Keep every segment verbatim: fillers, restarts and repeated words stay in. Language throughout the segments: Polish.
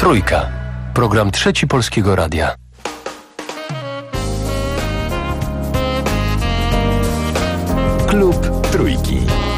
Trójka. Program Trzeci Polskiego Radia. Klub Trójki.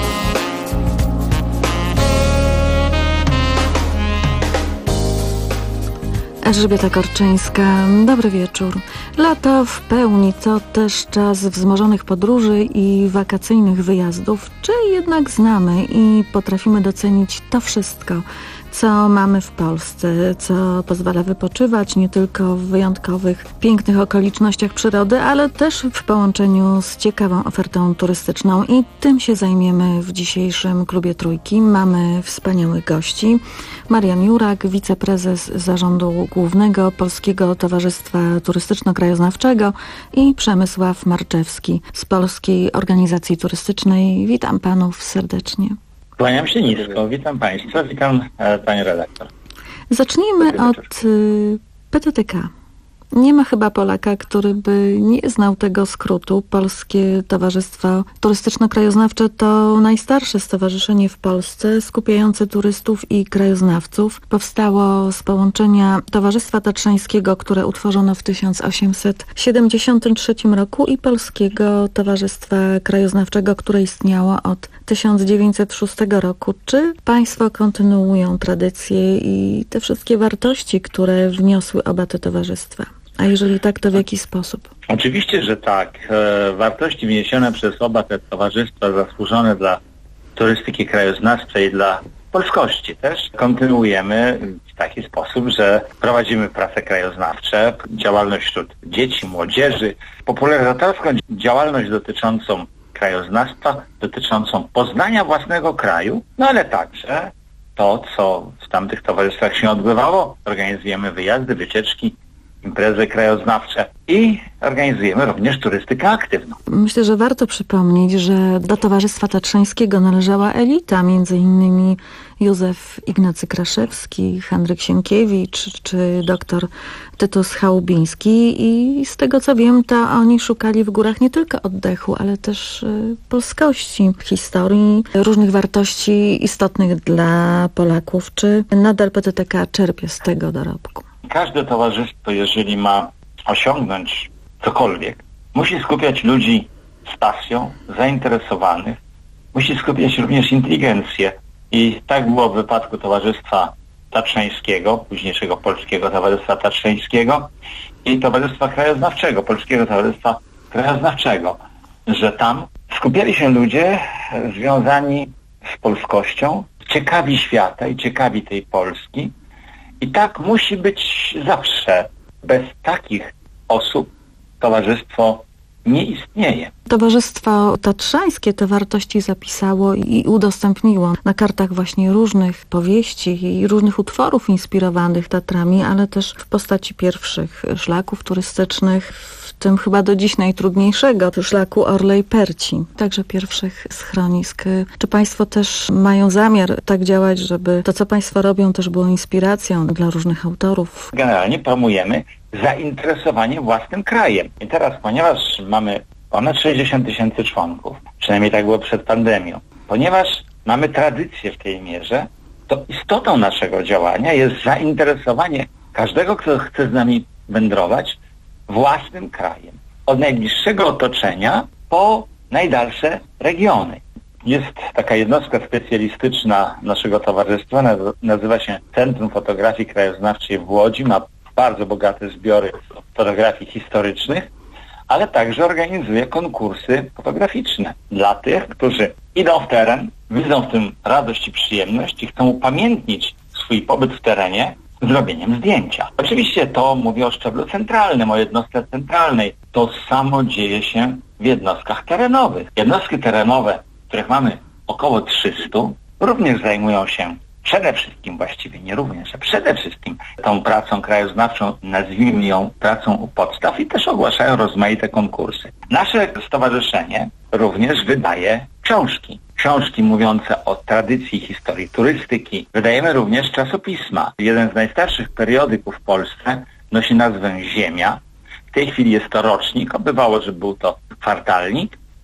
Elżbieta Korczyńska, dobry wieczór. Lato w pełni to też czas wzmożonych podróży i wakacyjnych wyjazdów. Czy jednak znamy i potrafimy docenić to wszystko, co mamy w Polsce, co pozwala wypoczywać nie tylko w wyjątkowych, pięknych okolicznościach przyrody, ale też w połączeniu z ciekawą ofertą turystyczną, i tym się zajmiemy w dzisiejszym Klubie Trójki. Mamy wspaniałych gości. Marian Jurak, wiceprezes Zarządu Głównego Polskiego Towarzystwa Turystyczno-Krajoznawczego, i Przemysław Marczewski z Polskiej Organizacji Turystycznej. Witam panów serdecznie. Kłaniam się nisko. Witam państwa. Witam e, pani redaktor. Zacznijmy od y, P T T K. Nie ma chyba Polaka, który by nie znał tego skrótu. Polskie Towarzystwo Turystyczno-Krajoznawcze to najstarsze stowarzyszenie w Polsce skupiające turystów i krajoznawców. Powstało z połączenia Towarzystwa Tatrzańskiego, które utworzono w tysiąc osiemset siedemdziesiątym trzecim roku, i Polskiego Towarzystwa Krajoznawczego, które istniało od tysiąc dziewięćset szóstego roku. Czy państwo kontynuują tradycje i te wszystkie wartości, które wniosły oba te towarzystwa? A jeżeli tak, to w jaki sposób? Oczywiście, że tak. E, wartości wniesione przez oba te towarzystwa, zasłużone dla turystyki krajoznawczej, dla polskości też, kontynuujemy w taki sposób, że prowadzimy prace krajoznawcze, działalność wśród dzieci, młodzieży, popularyzatorską działalność dotyczącą krajoznawstwa, dotyczącą poznania własnego kraju, no ale także to, co w tamtych towarzystwach się odbywało. Organizujemy wyjazdy, wycieczki, imprezy krajoznawcze i organizujemy również turystykę aktywną. Myślę, że warto przypomnieć, że do Towarzystwa Tatrzańskiego należała elita, między innymi Józef Ignacy Kraszewski, Henryk Sienkiewicz czy doktor Tytus Chałubiński, i z tego co wiem, to oni szukali w górach nie tylko oddechu, ale też y, polskości, historii, różnych wartości istotnych dla Polaków. Czy nadal P T T K czerpie z tego dorobku? Każde towarzystwo, jeżeli ma osiągnąć cokolwiek, musi skupiać ludzi z pasją, zainteresowanych, musi skupiać również inteligencję. I tak było w wypadku Towarzystwa Tatrzańskiego, późniejszego Polskiego Towarzystwa Tatrzańskiego, i Towarzystwa Krajoznawczego, Polskiego Towarzystwa Krajoznawczego, że tam skupiali się ludzie związani z polskością, ciekawi świata i ciekawi tej Polski. I tak musi być zawsze. Bez takich osób towarzystwo nie istnieje. Towarzystwo Tatrzańskie te wartości zapisało i udostępniło na kartach właśnie różnych powieści i różnych utworów inspirowanych Tatrami, ale też w postaci pierwszych szlaków turystycznych, w tym chyba do dziś najtrudniejszego szlaku Orlej-Perci, także pierwszych schronisk. Czy państwo też mają zamiar tak działać, żeby to, co państwo robią, też było inspiracją dla różnych autorów? Generalnie promujemy zainteresowanie własnym krajem. I teraz, ponieważ mamy ponad sześćdziesiąt tysięcy członków, przynajmniej tak było przed pandemią, ponieważ mamy tradycję w tej mierze, to istotą naszego działania jest zainteresowanie każdego, kto chce z nami wędrować, własnym krajem. Od najbliższego otoczenia po najdalsze regiony. Jest taka jednostka specjalistyczna naszego towarzystwa, nazywa się Centrum Fotografii Krajoznawczej w Łodzi, ma bardzo bogate zbiory fotografii historycznych, ale także organizuje konkursy fotograficzne dla tych, którzy idą w teren, widzą w tym radość i przyjemność i chcą upamiętnić swój pobyt w terenie zrobieniem zdjęcia. Oczywiście to mówię o szczeblu centralnym, o jednostce centralnej. To samo dzieje się w jednostkach terenowych. Jednostki terenowe, których mamy około trzysta, również zajmują się przede wszystkim, właściwie nie również, a przede wszystkim tą pracą krajoznawczą, nazwijmy ją pracą u podstaw, i też ogłaszają rozmaite konkursy. Nasze stowarzyszenie również wydaje książki. Książki mówiące o tradycji, historii turystyki. Wydajemy również czasopisma. Jeden z najstarszych periodyków w Polsce nosi nazwę Ziemia. W tej chwili jest to rocznik. Bywało, że był to kwartalnik.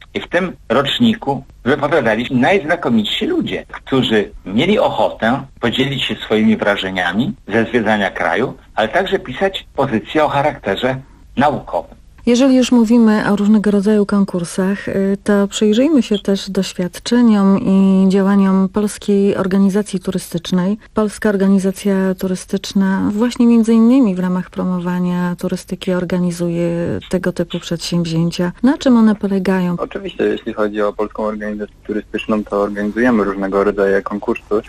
I w tym roczniku wypowiadali się najznakomitsi ludzie, którzy mieli ochotę podzielić się swoimi wrażeniami ze zwiedzania kraju, ale także pisać pozycje o charakterze naukowym. Jeżeli już mówimy o różnego rodzaju konkursach, to przyjrzyjmy się też doświadczeniom i działaniom Polskiej Organizacji Turystycznej. Polska Organizacja Turystyczna właśnie między innymi w ramach promowania turystyki organizuje tego typu przedsięwzięcia. Na czym one polegają? Oczywiście, jeśli chodzi o Polską Organizację Turystyczną, to organizujemy różnego rodzaju konkursy.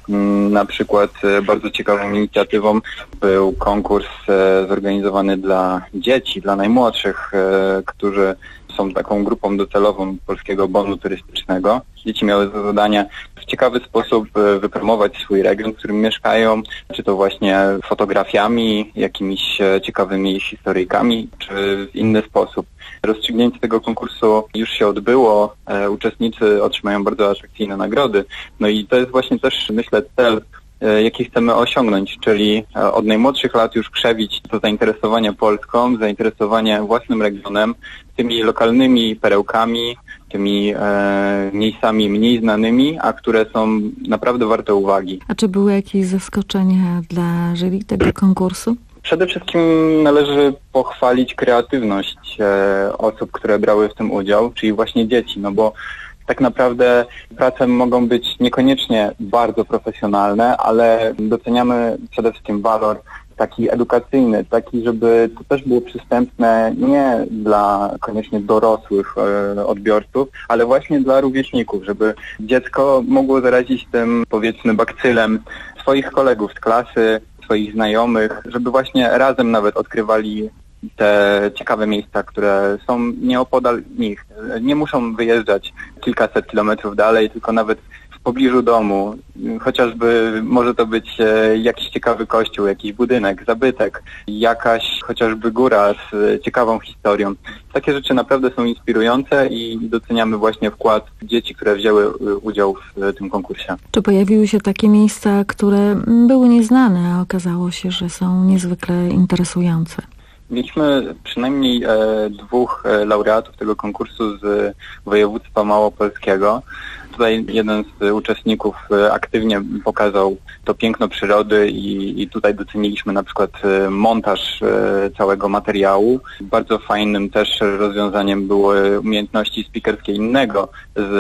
Na przykład bardzo ciekawą inicjatywą był konkurs zorganizowany dla dzieci, dla najmłodszych, którzy są taką grupą docelową Polskiego Bonu Turystycznego. Dzieci miały za zadanie w ciekawy sposób wypromować swój region, w którym mieszkają, czy to właśnie fotografiami, jakimiś ciekawymi historyjkami, czy w inny sposób. Rozstrzygnięcie tego konkursu już się odbyło, uczestnicy otrzymają bardzo atrakcyjne nagrody. No i to jest właśnie też, myślę, cel, jaki chcemy osiągnąć, czyli od najmłodszych lat już krzewić to zainteresowanie Polską, zainteresowanie własnym regionem, tymi lokalnymi perełkami, tymi e, miejscami mniej znanymi, a które są naprawdę warte uwagi. A czy były jakieś zaskoczenia dla jury tego konkursu? Przede wszystkim należy pochwalić kreatywność e, osób, które brały w tym udział, czyli właśnie dzieci, no bo tak naprawdę prace mogą być niekoniecznie bardzo profesjonalne, ale doceniamy przede wszystkim walor taki edukacyjny, taki, żeby to też było przystępne nie dla koniecznie dorosłych e, odbiorców, ale właśnie dla rówieśników, żeby dziecko mogło zarazić tym, powiedzmy, bakcylem swoich kolegów z klasy, swoich znajomych, żeby właśnie razem nawet odkrywali te ciekawe miejsca, które są nieopodal nich. Nie muszą wyjeżdżać kilkaset kilometrów dalej, tylko nawet w pobliżu domu. Chociażby może to być jakiś ciekawy kościół, jakiś budynek, zabytek, jakaś chociażby góra z ciekawą historią. Takie rzeczy naprawdę są inspirujące i doceniamy właśnie wkład dzieci, które wzięły udział w tym konkursie. Czy pojawiły się takie miejsca, które były nieznane, a okazało się, że są niezwykle interesujące? Mieliśmy przynajmniej e, dwóch e, laureatów tego konkursu z województwa małopolskiego. Tutaj jeden z uczestników e, aktywnie pokazał to piękno przyrody i, i tutaj doceniliśmy na przykład e, montaż e, całego materiału. Bardzo fajnym też rozwiązaniem były umiejętności speakerskie innego z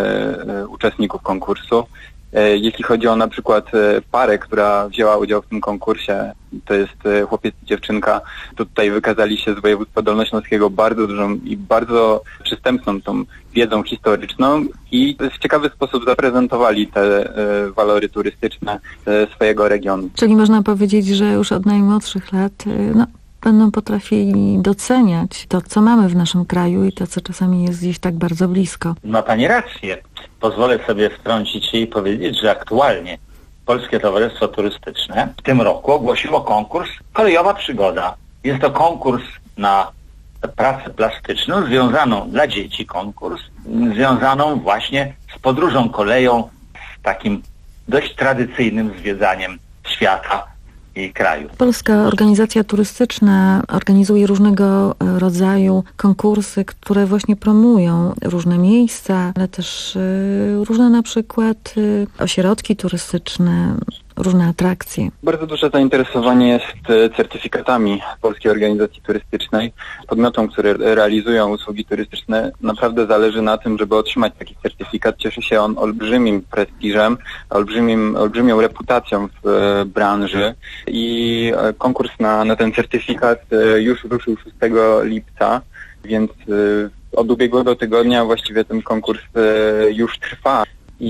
e, uczestników konkursu. Jeśli chodzi o na przykład parę, która wzięła udział w tym konkursie, to jest chłopiec i dziewczynka, to tutaj wykazali się z województwa dolnośląskiego bardzo dużą i bardzo przystępną tą wiedzą historyczną i w ciekawy sposób zaprezentowali te walory turystyczne swojego regionu. Czyli można powiedzieć, że już od najmłodszych lat no, będą potrafili doceniać to, co mamy w naszym kraju i to, co czasami jest gdzieś tak bardzo blisko. Ma Pani rację. Pozwolę sobie wtrącić się i powiedzieć, że aktualnie Polskie Towarzystwo Turystyczne w tym roku ogłosiło konkurs Kolejowa Przygoda. Jest to konkurs na pracę plastyczną związaną dla dzieci, konkurs związaną właśnie z podróżą koleją, z takim dość tradycyjnym zwiedzaniem świata i kraju. Polska Organizacja Turystyczna organizuje różnego rodzaju konkursy, które właśnie promują różne miejsca, ale też różne na przykład ośrodki turystyczne, różne atrakcje. Bardzo duże zainteresowanie jest certyfikatami Polskiej Organizacji Turystycznej. Podmiotom, które realizują usługi turystyczne, naprawdę zależy na tym, żeby otrzymać taki certyfikat. Cieszy się on olbrzymim prestiżem, olbrzymim, olbrzymią reputacją w branży i konkurs na, na ten certyfikat już ruszył szóstego lipca, więc od ubiegłego tygodnia właściwie ten konkurs już trwa.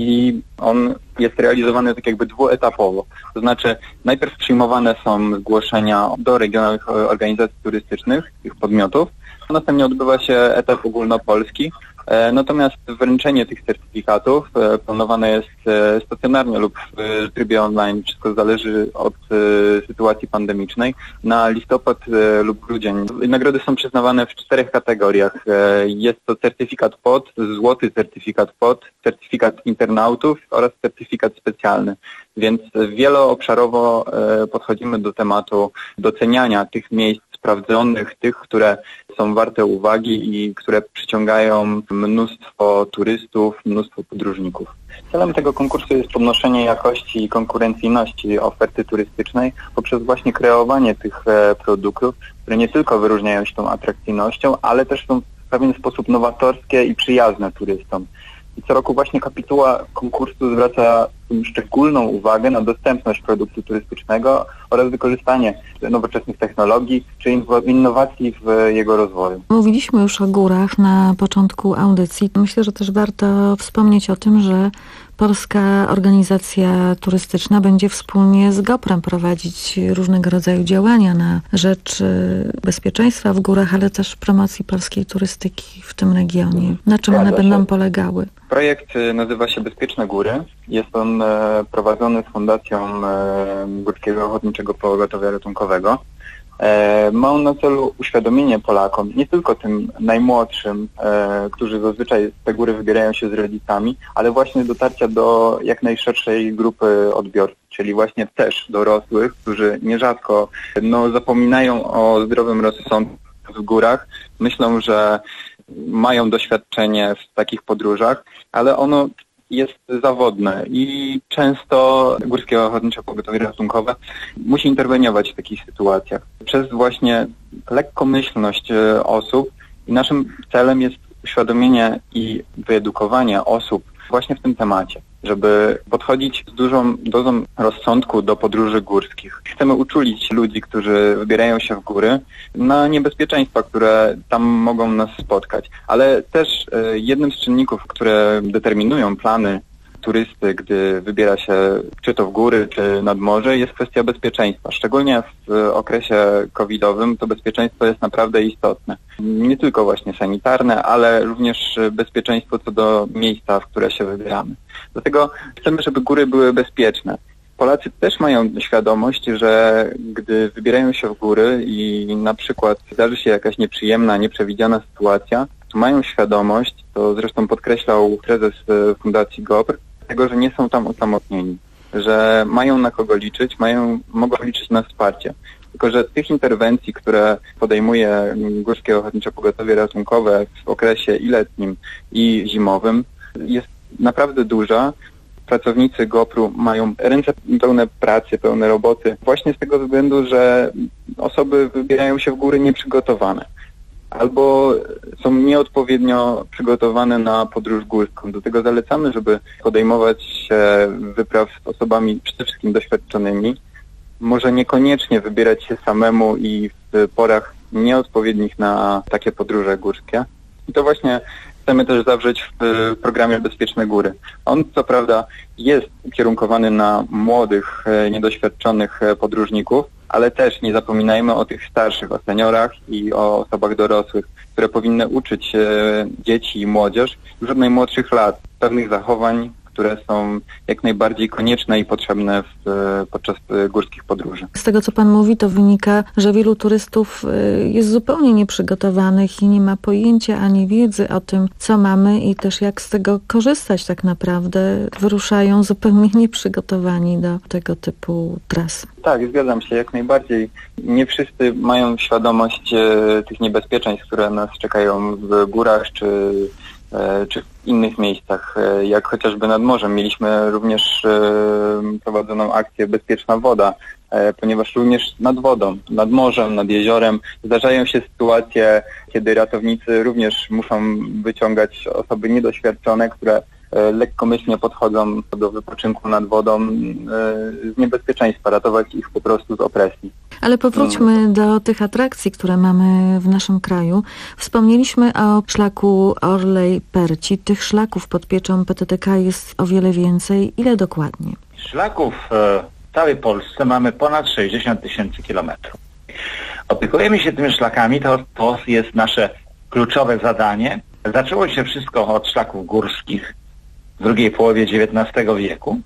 I on jest realizowany tak jakby dwuetapowo. To znaczy najpierw przyjmowane są zgłoszenia do regionalnych organizacji turystycznych, tych podmiotów, a następnie odbywa się etap ogólnopolski. Natomiast wręczenie tych certyfikatów planowane jest stacjonarnie lub w trybie online, wszystko zależy od sytuacji pandemicznej, na listopad lub grudzień. Nagrody są przyznawane w czterech kategoriach. Jest to certyfikat P O T, złoty certyfikat P O T, certyfikat internautów oraz certyfikat specjalny. Więc wieloobszarowo podchodzimy do tematu doceniania tych miejsc sprawdzonych, tych, które są warte uwagi i które przyciągają mnóstwo turystów, mnóstwo podróżników. Celem tego konkursu jest podnoszenie jakości i konkurencyjności oferty turystycznej poprzez właśnie kreowanie tych produktów, które nie tylko wyróżniają się tą atrakcyjnością, ale też są w pewien sposób nowatorskie i przyjazne turystom. I co roku właśnie kapituła konkursu zwraca szczególną uwagę na dostępność produktu turystycznego oraz wykorzystanie nowoczesnych technologii czy innowacji w jego rozwoju. Mówiliśmy już o górach na początku audycji. Myślę, że też warto wspomnieć o tym, że Polska Organizacja Turystyczna będzie wspólnie z GOPR-em prowadzić różnego rodzaju działania na rzecz bezpieczeństwa w górach, ale też promocji polskiej turystyki w tym regionie. Na czym one będą polegały? Projekt nazywa się Bezpieczne Góry. Jest on prowadzony z Fundacją Górskiego Ochotniczego Pogotowia Ratunkowego. Ma on na celu uświadomienie Polakom, nie tylko tym najmłodszym, którzy zazwyczaj te góry wybierają się z rodzicami, ale właśnie dotarcia do jak najszerszej grupy odbiorców, czyli właśnie też dorosłych, którzy nierzadko no, zapominają o zdrowym rozsądku w górach. Myślą, że mają doświadczenie w takich podróżach, ale ono jest zawodne i często Górskie Ochotnicze Pogotowie Ratunkowe musi interweniować w takich sytuacjach przez właśnie lekkomyślność osób i naszym celem jest uświadomienie i wyedukowanie osób właśnie w tym temacie, żeby podchodzić z dużą dozą rozsądku do podróży górskich. Chcemy uczulić ludzi, którzy wybierają się w góry, na niebezpieczeństwa, które tam mogą nas spotkać. Ale też jednym z czynników, które determinują plany turysty, gdy wybiera się czy to w góry, czy nad morze, jest kwestia bezpieczeństwa. Szczególnie w okresie covidowym to bezpieczeństwo jest naprawdę istotne. Nie tylko właśnie sanitarne, ale również bezpieczeństwo co do miejsca, w które się wybieramy. Dlatego chcemy, żeby góry były bezpieczne. Polacy też mają świadomość, że gdy wybierają się w góry i na przykład zdarzy się jakaś nieprzyjemna, nieprzewidziana sytuacja, to mają świadomość, to zresztą podkreślał prezes Fundacji GOPR, tego, że nie są tam osamotnieni, że mają na kogo liczyć, mają, mogą liczyć na wsparcie. Tylko że tych interwencji, które podejmuje Górskie Ochotnicze Pogotowie Ratunkowe w okresie i letnim, i zimowym, jest naprawdę duża. Pracownicy GOPR-u mają ręce pełne pracy, pełne roboty, właśnie z tego względu, że osoby wybierają się w góry nieprzygotowane albo są nieodpowiednio przygotowane na podróż górską. Do tego zalecamy, żeby podejmować się wypraw z osobami przede wszystkim doświadczonymi. Może niekoniecznie wybierać się samemu i w porach nieodpowiednich na takie podróże górskie. I to właśnie chcemy też zawrzeć w programie Bezpieczne Góry. On co prawda jest ukierunkowany na młodych, niedoświadczonych podróżników, ale też nie zapominajmy o tych starszych, o seniorach i o osobach dorosłych, które powinny uczyć dzieci i młodzież już od najmłodszych lat pewnych zachowań, które są jak najbardziej konieczne i potrzebne w, podczas górskich podróży. Z tego, co Pan mówi, to wynika, że wielu turystów jest zupełnie nieprzygotowanych i nie ma pojęcia ani wiedzy o tym, co mamy i też jak z tego korzystać tak naprawdę. Wyruszają zupełnie nieprzygotowani do tego typu tras. Tak, zgadzam się, jak najbardziej. Nie wszyscy mają świadomość e, tych niebezpieczeństw, które nas czekają w górach czy czy w innych miejscach, jak chociażby nad morzem. Mieliśmy również prowadzoną akcję Bezpieczna Woda, ponieważ również nad wodą, nad morzem, nad jeziorem zdarzają się sytuacje, kiedy ratownicy również muszą wyciągać osoby niedoświadczone, które lekkomyślnie podchodzą do wypoczynku nad wodą z niebezpieczeństwa, ratować ich po prostu z opresji. Ale powróćmy hmm. do tych atrakcji, które mamy w naszym kraju. Wspomnieliśmy o szlaku Orlej-Perci. Tych szlaków pod pieczą P T T K jest o wiele więcej. Ile dokładnie? Szlaków w całej Polsce mamy ponad sześćdziesiąt tysięcy kilometrów. Opiekujemy się tymi szlakami, to, to jest nasze kluczowe zadanie. Zaczęło się wszystko od szlaków górskich w drugiej połowie dziewiętnastego wieku.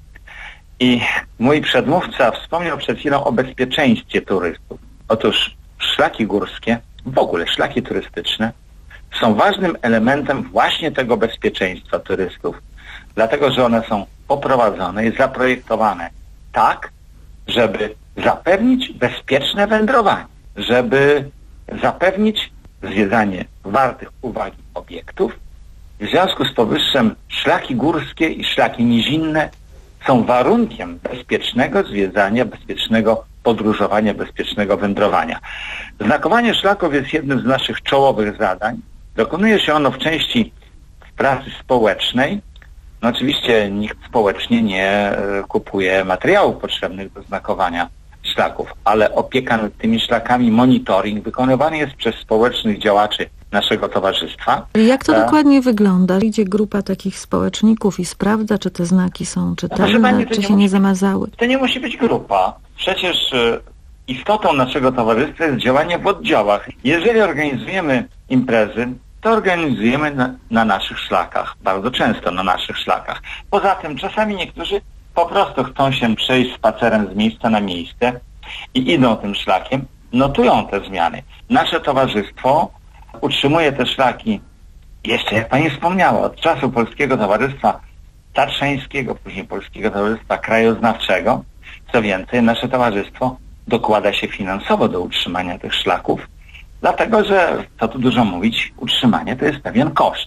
I mój przedmówca wspomniał przed chwilą o bezpieczeństwie turystów. Otóż szlaki górskie, w ogóle szlaki turystyczne, są ważnym elementem właśnie tego bezpieczeństwa turystów, dlatego że one są poprowadzone i zaprojektowane tak, żeby zapewnić bezpieczne wędrowanie, żeby zapewnić zwiedzanie wartych uwagi obiektów. W związku z powyższym szlaki górskie i szlaki nizinne są warunkiem bezpiecznego zwiedzania, bezpiecznego podróżowania, bezpiecznego wędrowania. Znakowanie szlaków jest jednym z naszych czołowych zadań. Dokonuje się ono w części w pracy społecznej. No oczywiście nikt społecznie nie kupuje materiałów potrzebnych do znakowania szlaków, ale opieka nad tymi szlakami, monitoring wykonywany jest przez społecznych działaczy naszego towarzystwa. Jak to e... dokładnie wygląda? Idzie grupa takich społeczników i sprawdza, czy te znaki są czytelne, Pani, czy nie się musi, nie zamazały? To nie musi być grupa. Przecież e, istotą naszego towarzystwa jest działanie w oddziałach. Jeżeli organizujemy imprezy, to organizujemy na, na naszych szlakach. Bardzo często na naszych szlakach. Poza tym czasami niektórzy po prostu chcą się przejść spacerem z miejsca na miejsce i idą tym szlakiem, notują te zmiany. Nasze towarzystwo utrzymuje te szlaki, jeszcze jak Pani wspomniała, od czasu Polskiego Towarzystwa Tatrzańskiego, później Polskiego Towarzystwa Krajoznawczego. Co więcej, nasze towarzystwo dokłada się finansowo do utrzymania tych szlaków, dlatego że, co tu dużo mówić, utrzymanie to jest pewien koszt.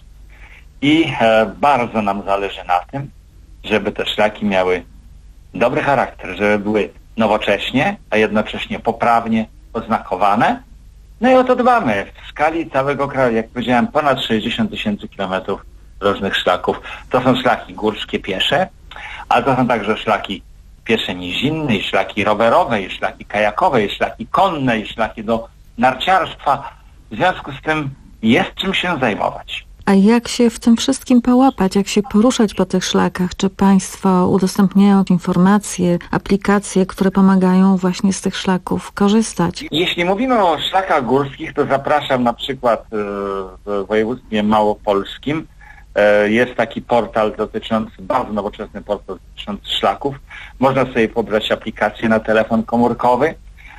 I e, bardzo nam zależy na tym, żeby te szlaki miały dobry charakter, żeby były nowocześnie, a jednocześnie poprawnie oznakowane. No i o to dbamy. W skali całego kraju, jak powiedziałem, ponad sześćdziesiąt tysięcy kilometrów różnych szlaków. To są szlaki górskie piesze, ale to są także szlaki piesze nizinne, i szlaki rowerowe, i szlaki kajakowe, i szlaki konne, i szlaki do narciarstwa. W związku z tym jest czym się zajmować. A jak się w tym wszystkim połapać, jak się poruszać po tych szlakach? Czy państwo udostępniają informacje, aplikacje, które pomagają właśnie z tych szlaków korzystać? Jeśli mówimy o szlakach górskich, to zapraszam na przykład w województwie małopolskim. Jest taki portal dotyczący, bardzo nowoczesny portal dotyczący szlaków. Można sobie pobrać aplikację na telefon komórkowy.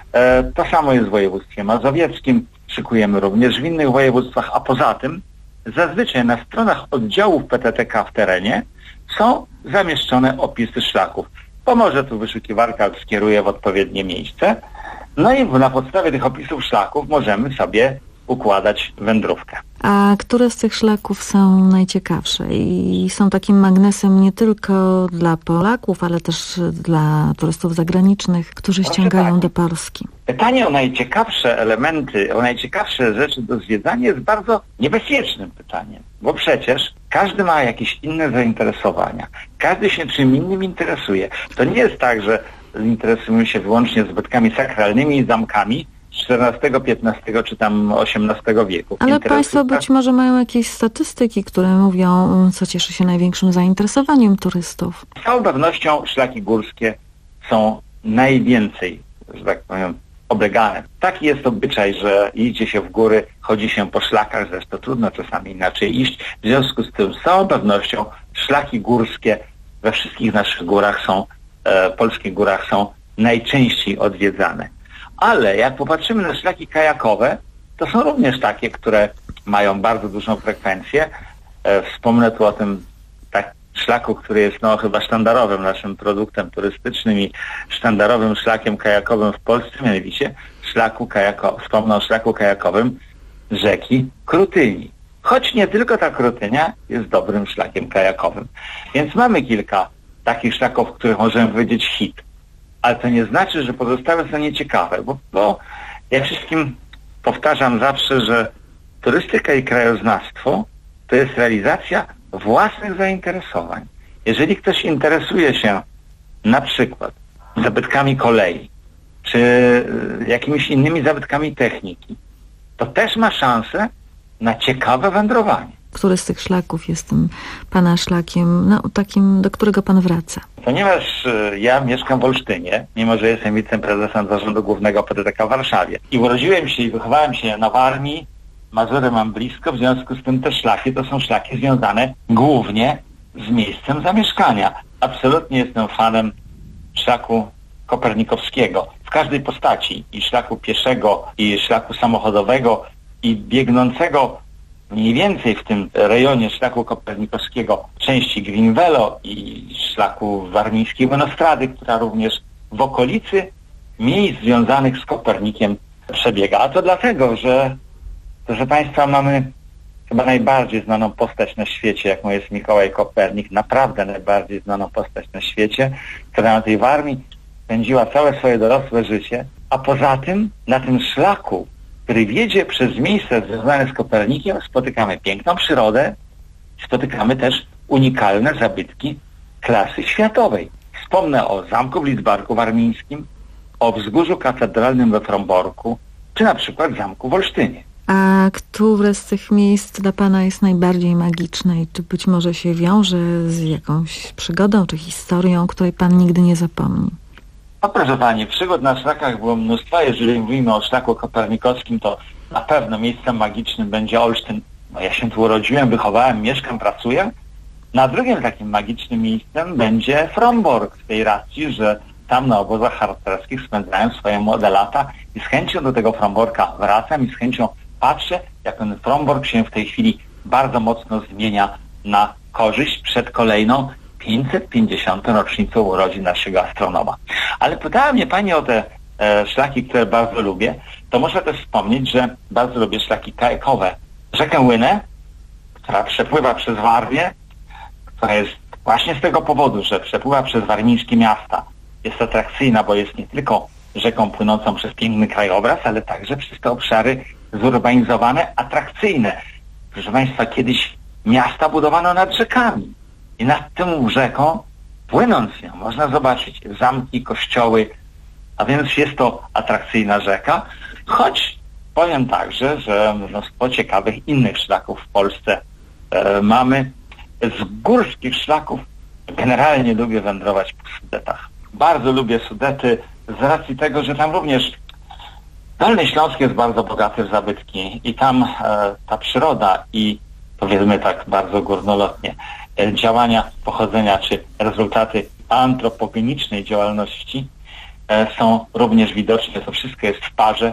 To samo jest w województwie mazowieckim. Szykujemy również w innych województwach, a poza tym zazwyczaj na stronach oddziałów P T T K w terenie są zamieszczone opisy szlaków. Pomoże tu wyszukiwarka, skieruje w odpowiednie miejsce. No i na podstawie tych opisów szlaków możemy sobie układać wędrówkę. A które z tych szlaków są najciekawsze i są takim magnesem nie tylko dla Polaków, ale też dla turystów zagranicznych, którzy Proszę ściągają pani, do Polski? Pytanie o najciekawsze elementy, o najciekawsze rzeczy do zwiedzania jest bardzo niebezpiecznym pytaniem, bo przecież każdy ma jakieś inne zainteresowania. Każdy się czym innym interesuje. To nie jest tak, że interesujemy się wyłącznie zabytkami sakralnymi i zamkami czternastego, piętnastego czy tam osiemnastego wieku. Ale państwo być może mają jakieś statystyki, które mówią, co cieszy się największym zainteresowaniem turystów. Z całą pewnością szlaki górskie są najwięcej, że tak powiem, oblegane. Taki jest obyczaj, że idzie się w góry, chodzi się po szlakach, zresztą trudno czasami inaczej iść. W związku z tym z całą pewnością szlaki górskie we wszystkich naszych górach są, e, polskich górach są najczęściej odwiedzane. Ale jak popatrzymy na szlaki kajakowe, to są również takie, które mają bardzo dużą frekwencję. E, wspomnę tu o tym tak szlaku, który jest no chyba sztandarowym naszym produktem turystycznym i sztandarowym szlakiem kajakowym w Polsce, mianowicie szlaku kajako, wspomnę o szlaku kajakowym rzeki Krutyni. Choć nie tylko ta Krutynia jest dobrym szlakiem kajakowym. Więc mamy kilka takich szlaków, których możemy powiedzieć hit. Ale to nie znaczy, że pozostałe są nieciekawe, bo, bo ja wszystkim powtarzam zawsze, że turystyka i krajoznawstwo to jest realizacja własnych zainteresowań. Jeżeli ktoś interesuje się na przykład zabytkami kolei, czy jakimiś innymi zabytkami techniki, to też ma szansę na ciekawe wędrowanie. Który z tych szlaków jest tym pana szlakiem, no, takim, do którego pan wraca? Ponieważ ja mieszkam w Olsztynie, mimo że jestem wiceprezesem Zarządu Głównego P T T K w Warszawie i urodziłem się i wychowałem się na Warmii, Mazury mam blisko, w związku z tym te szlaki to są szlaki związane głównie z miejscem zamieszkania. Absolutnie jestem fanem szlaku kopernikowskiego w każdej postaci, i szlaku pieszego, i szlaku samochodowego, i biegnącego mniej więcej w tym rejonie szlaku kopernikowskiego części Greenvelo i szlaku warmińskiej Monostrady, która również w okolicy miejsc związanych z Kopernikiem przebiega. A to dlatego, że proszę Państwa, mamy chyba najbardziej znaną postać na świecie, jaką jest Mikołaj Kopernik, naprawdę najbardziej znaną postać na świecie, która na tej Warmii spędziła całe swoje dorosłe życie, a poza tym na tym szlaku, który wiedzie przez miejsce związane z Kopernikiem, spotykamy piękną przyrodę, spotykamy też unikalne zabytki klasy światowej. Wspomnę o zamku w Lidzbarku Warmińskim, o wzgórzu katedralnym we Fromborku, czy na przykład zamku w Olsztynie. A które z tych miejsc dla Pana jest najbardziej magiczne i czy być może się wiąże z jakąś przygodą czy historią, której Pan nigdy nie zapomni? No proszę Pani, przygód na szlakach było mnóstwo. Jeżeli mówimy o szlaku kopernikowskim, to na pewno miejscem magicznym będzie Olsztyn. No ja się tu urodziłem, wychowałem, mieszkam, pracuję. Na drugim takim magicznym miejscem będzie Frombork, w tej racji, że tam na obozach harcerskich spędzałem swoje młode lata i z chęcią do tego Fromborka wracam i z chęcią patrzę, jak ten Frombork się w tej chwili bardzo mocno zmienia na korzyść przed kolejną pięćset pięćdziesiątą rocznicą urodzin naszego astronoma. Ale pytała mnie Pani o te e, szlaki, które bardzo lubię, to muszę też wspomnieć, że bardzo lubię szlaki kajakowe. Rzekę Łynę, która przepływa przez Warmię, która jest właśnie z tego powodu, że przepływa przez warmińskie miasta. Jest atrakcyjna, bo jest nie tylko rzeką płynącą przez piękny krajobraz, ale także przez te obszary zurbanizowane, atrakcyjne. Proszę Państwa, kiedyś miasta budowano nad rzekami i nad tą rzeką, płynąc nią, można zobaczyć zamki, kościoły, a więc jest to atrakcyjna rzeka, choć powiem także, że mnóstwo ciekawych innych szlaków w Polsce e, mamy. Z górskich szlaków generalnie lubię wędrować po Sudetach. Bardzo lubię Sudety z racji tego, że tam również Dolny Śląsk jest bardzo bogaty w zabytki i tam e, ta przyroda i powiedzmy tak bardzo górnolotnie e, działania pochodzenia czy rezultaty antropogenicznej działalności e, są również widoczne. To wszystko jest w parze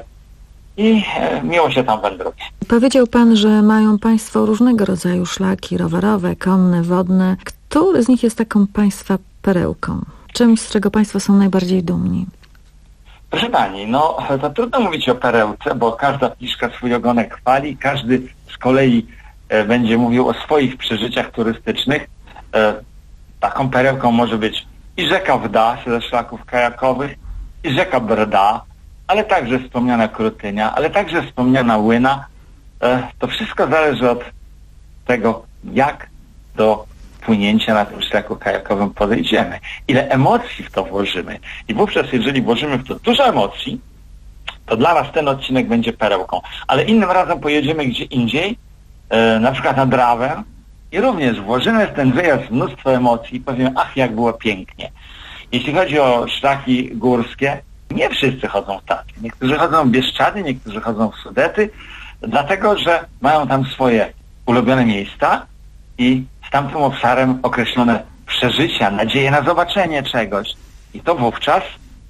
i e, miło się tam wędruje. Powiedział Pan, że mają Państwo różnego rodzaju szlaki rowerowe, konne, wodne. Który z nich jest taką Państwa perełką? Czymś, z czego Państwo są najbardziej dumni? Proszę Pani, no to trudno mówić o perełce, bo każda pliszka swój ogonek chwali, każdy z kolei e, będzie mówił o swoich przeżyciach turystycznych. E, taką perełką może być i rzeka Wda ze szlaków kajakowych, i rzeka Brda, ale także wspomniana Krutynia, ale także wspomniana Łyna. E, to wszystko zależy od tego, jak do płynięcia na tym szlaku kajakowym podejdziemy. Ile emocji w to włożymy. I wówczas, jeżeli włożymy w to dużo emocji, to dla nas ten odcinek będzie perełką. Ale innym razem pojedziemy gdzie indziej, e, na przykład na Drawę i również włożymy w ten wyjazd mnóstwo emocji i powiemy, ach, jak było pięknie. Jeśli chodzi o szlaki górskie, nie wszyscy chodzą w Tatry. Niektórzy chodzą w Bieszczady, niektórzy chodzą w Sudety, dlatego, że mają tam swoje ulubione miejsca i z tamtym obszarem określone przeżycia, nadzieję na zobaczenie czegoś. I to wówczas,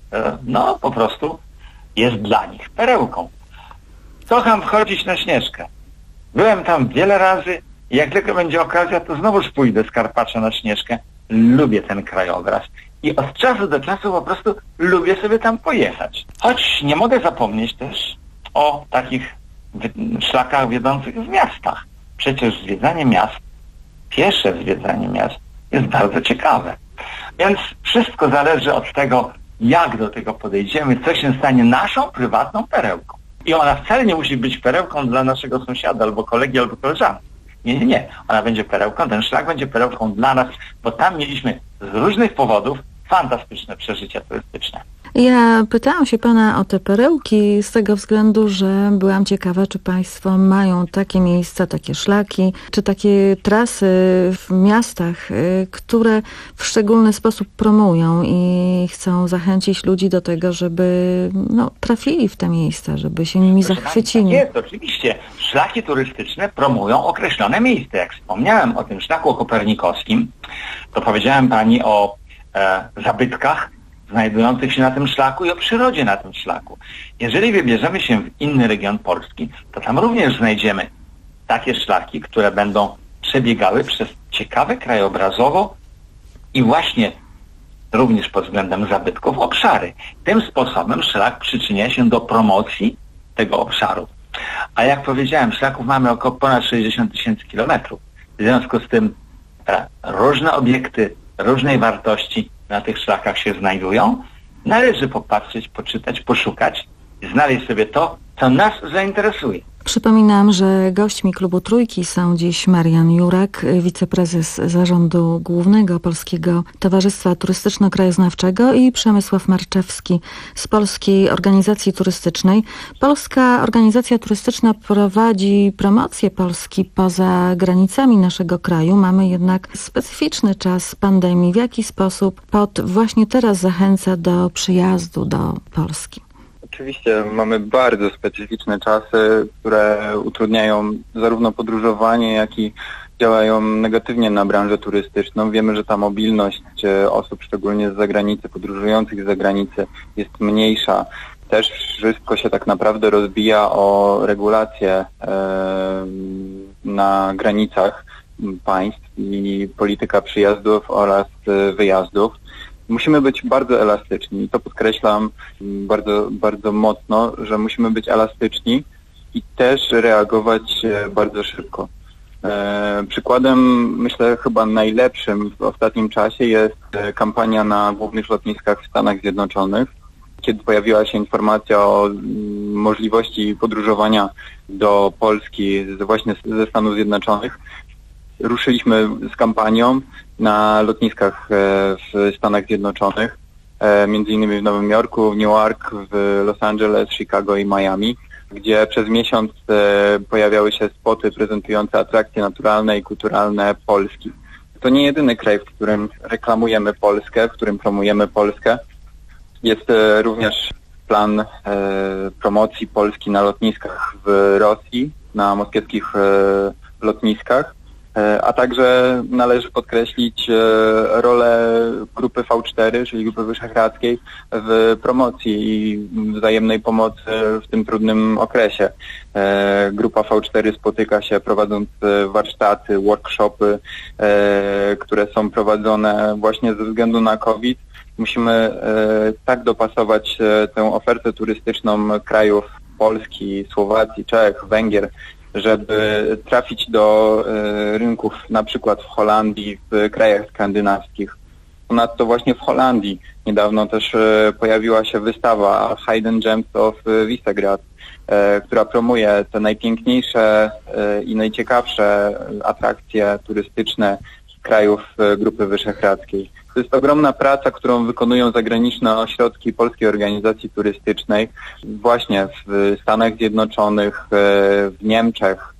no po prostu jest dla nich perełką. Kocham wchodzić na Śnieżkę. Byłem tam wiele razy i jak tylko będzie okazja, to znowuż pójdę z Karpacza na Śnieżkę. Lubię ten krajobraz. I od czasu do czasu po prostu lubię sobie tam pojechać. Choć nie mogę zapomnieć też o takich szlakach wiodących w miastach. Przecież zwiedzanie miast, piesze zwiedzanie miast jest bardzo ciekawe. Więc wszystko zależy od tego, jak do tego podejdziemy, co się stanie naszą prywatną perełką. I ona wcale nie musi być perełką dla naszego sąsiada, albo kolegi, albo koleżanki. Nie, nie, nie. Ona będzie perełką, ten szlak będzie perełką dla nas, bo tam mieliśmy z różnych powodów fantastyczne przeżycia turystyczne. Ja pytałam się Pana o te perełki z tego względu, że byłam ciekawa, czy Państwo mają takie miejsca, takie szlaki, czy takie trasy w miastach, które w szczególny sposób promują i chcą zachęcić ludzi do tego, żeby no, trafili w te miejsca, żeby się nimi Proszę zachwycili. Pani, tak jest, oczywiście. Szlaki turystyczne promują określone miejsce. Jak wspomniałem o tym szlaku kopernikowskim, to powiedziałem Pani o e, zabytkach znajdujących się na tym szlaku i o przyrodzie na tym szlaku. Jeżeli wybierzemy się w inny region Polski, to tam również znajdziemy takie szlaki, które będą przebiegały przez ciekawe krajobrazowo i właśnie również pod względem zabytków obszary. Tym sposobem szlak przyczynia się do promocji tego obszaru. A jak powiedziałem, szlaków mamy około ponad sześćdziesiąt tysięcy kilometrów. W związku z tym e, różne obiekty różnej wartości na tych szlakach się znajdują. Należy popatrzeć, poczytać, poszukać i znaleźć sobie to, co nas zainteresuje. Przypominam, że gośćmi Klubu Trójki są dziś Marian Jurek, wiceprezes Zarządu Głównego Polskiego Towarzystwa Turystyczno-Krajoznawczego i Przemysław Marczewski z Polskiej Organizacji Turystycznej. Polska Organizacja Turystyczna prowadzi promocję Polski poza granicami naszego kraju. Mamy jednak specyficzny czas pandemii. W jaki sposób P O T właśnie teraz zachęca do przyjazdu do Polski? Oczywiście mamy bardzo specyficzne czasy, które utrudniają zarówno podróżowanie, jak i działają negatywnie na branżę turystyczną. Wiemy, że ta mobilność osób, szczególnie z zagranicy, podróżujących z zagranicy, jest mniejsza. Też wszystko się tak naprawdę rozbija o regulacje e, na granicach państw i polityka przyjazdów oraz wyjazdów. Musimy być bardzo elastyczni i to podkreślam bardzo, bardzo mocno, że musimy być elastyczni i też reagować bardzo szybko. E, przykładem, myślę, chyba najlepszym w ostatnim czasie jest kampania na głównych lotniskach w Stanach Zjednoczonych, kiedy pojawiła się informacja o możliwości podróżowania do Polski właśnie ze Stanów Zjednoczonych. Ruszyliśmy z kampanią na lotniskach w Stanach Zjednoczonych, między innymi w Nowym Jorku, w Newark, w Los Angeles, Chicago i Miami, gdzie przez miesiąc pojawiały się spoty prezentujące atrakcje naturalne i kulturalne Polski. To nie jedyny kraj, w którym reklamujemy Polskę, w którym promujemy Polskę. Jest również plan promocji Polski na lotniskach w Rosji, na moskiewskich lotniskach. A także należy podkreślić rolę grupy V cztery, czyli Grupy Wyszehradzkiej, w promocji i wzajemnej pomocy w tym trudnym okresie. Grupa V cztery spotyka się prowadząc warsztaty, workshopy, które są prowadzone właśnie ze względu na COVID. Musimy tak dopasować tę ofertę turystyczną krajów Polski, Słowacji, Czech, Węgier, żeby trafić do y, rynków na przykład w Holandii, w krajach skandynawskich. Ponadto właśnie w Holandii niedawno też y, pojawiła się wystawa Hidden Gems of Visegrad, y, która promuje te najpiękniejsze y, i najciekawsze atrakcje turystyczne krajów y, Grupy Wyszehradzkiej. To jest ogromna praca, którą wykonują zagraniczne ośrodki Polskiej Organizacji Turystycznej właśnie w Stanach Zjednoczonych, w Niemczech,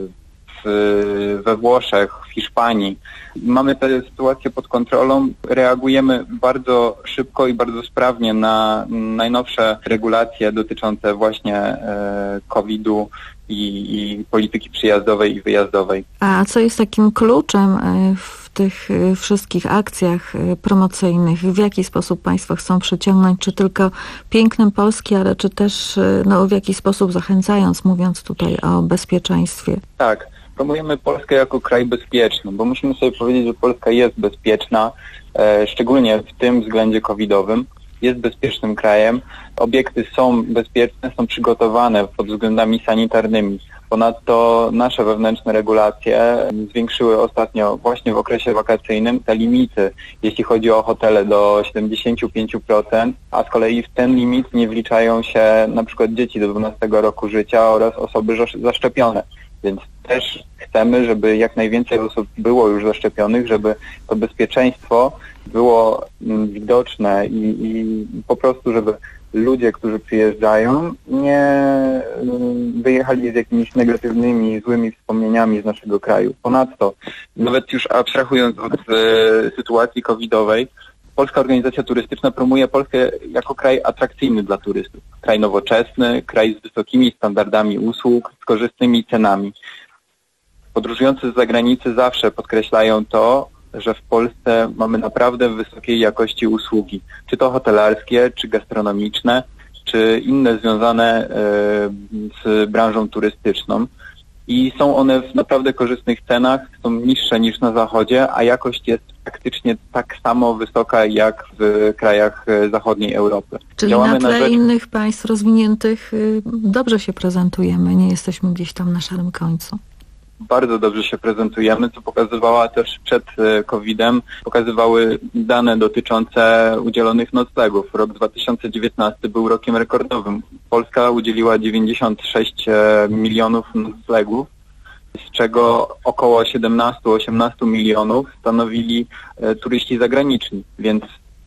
w, we Włoszech, w Hiszpanii. Mamy tę sytuację pod kontrolą, reagujemy bardzo szybko i bardzo sprawnie na najnowsze regulacje dotyczące właśnie kowida i, i polityki przyjazdowej i wyjazdowej. A co jest takim kluczem w tych wszystkich akcjach promocyjnych? W jaki sposób państwo chcą przyciągnąć, czy tylko pięknem Polski, ale czy też no, w jakiś sposób zachęcając, mówiąc tutaj o bezpieczeństwie? Tak, promujemy Polskę jako kraj bezpieczny, bo musimy sobie powiedzieć, że Polska jest bezpieczna, e, szczególnie w tym względzie covidowym. Jest bezpiecznym krajem, obiekty są bezpieczne, są przygotowane pod względami sanitarnymi. Ponadto nasze wewnętrzne regulacje zwiększyły ostatnio właśnie w okresie wakacyjnym te limity, jeśli chodzi o hotele do siedemdziesiąt pięć procent, a z kolei w ten limit nie wliczają się na przykład dzieci do dwunastego roku życia oraz osoby zaszczepione. Więc też chcemy, żeby jak najwięcej osób było już zaszczepionych, żeby to bezpieczeństwo było widoczne i, i po prostu, żeby ludzie, którzy przyjeżdżają, nie wyjechali z jakimiś negatywnymi, złymi wspomnieniami z naszego kraju. Ponadto, nawet już abstrahując od e, sytuacji covidowej, Polska Organizacja Turystyczna promuje Polskę jako kraj atrakcyjny dla turystów. Kraj nowoczesny, kraj z wysokimi standardami usług, z korzystnymi cenami. Podróżujący z zagranicy zawsze podkreślają to, że w Polsce mamy naprawdę wysokiej jakości usługi, czy to hotelarskie, czy gastronomiczne, czy inne związane z branżą turystyczną. i są one w naprawdę korzystnych cenach, są niższe niż na zachodzie, a jakość jest praktycznie tak samo wysoka jak w krajach zachodniej Europy. Czyli Działamy na tle na rzecz... innych państw rozwiniętych dobrze się prezentujemy, nie jesteśmy gdzieś tam na szarym końcu. Bardzo dobrze się prezentujemy, co pokazywała też przed kowidem, pokazywały dane dotyczące udzielonych noclegów. Rok dwa tysiące dziewiętnasty był rokiem rekordowym. Polska udzieliła dziewięćdziesiąt sześć milionów noclegów, z czego około siedemnaście do osiemnastu milionów stanowili e, turyści zagraniczni, więc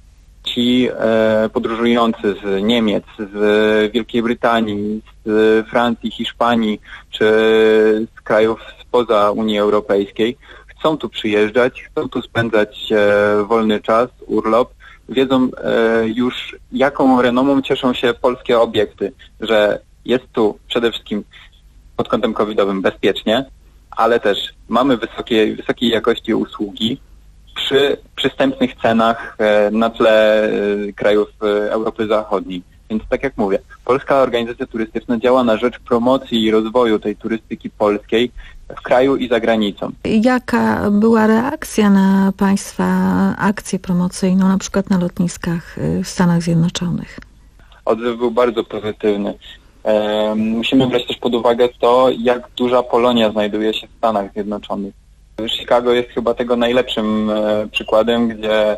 ci e, podróżujący z Niemiec, z Wielkiej Brytanii, z Francji, Hiszpanii czy z krajów spoza Unii Europejskiej chcą tu przyjeżdżać, chcą tu spędzać e, wolny czas, urlop, wiedzą e, już jaką renomą cieszą się polskie obiekty, że jest tu przede wszystkim pod kątem covidowym bezpiecznie, ale też mamy wysokie, wysokiej jakości usługi przy przystępnych cenach e, na tle e, krajów e, Europy Zachodniej. Więc tak jak mówię, Polska Organizacja Turystyczna działa na rzecz promocji i rozwoju tej turystyki polskiej w kraju i za granicą. Jaka była reakcja na Państwa akcję promocyjną, na przykład na lotniskach w Stanach Zjednoczonych? Odzew był bardzo pozytywny. E, musimy brać też pod uwagę to, jak duża Polonia znajduje się w Stanach Zjednoczonych. Chicago jest chyba tego najlepszym e, przykładem, gdzie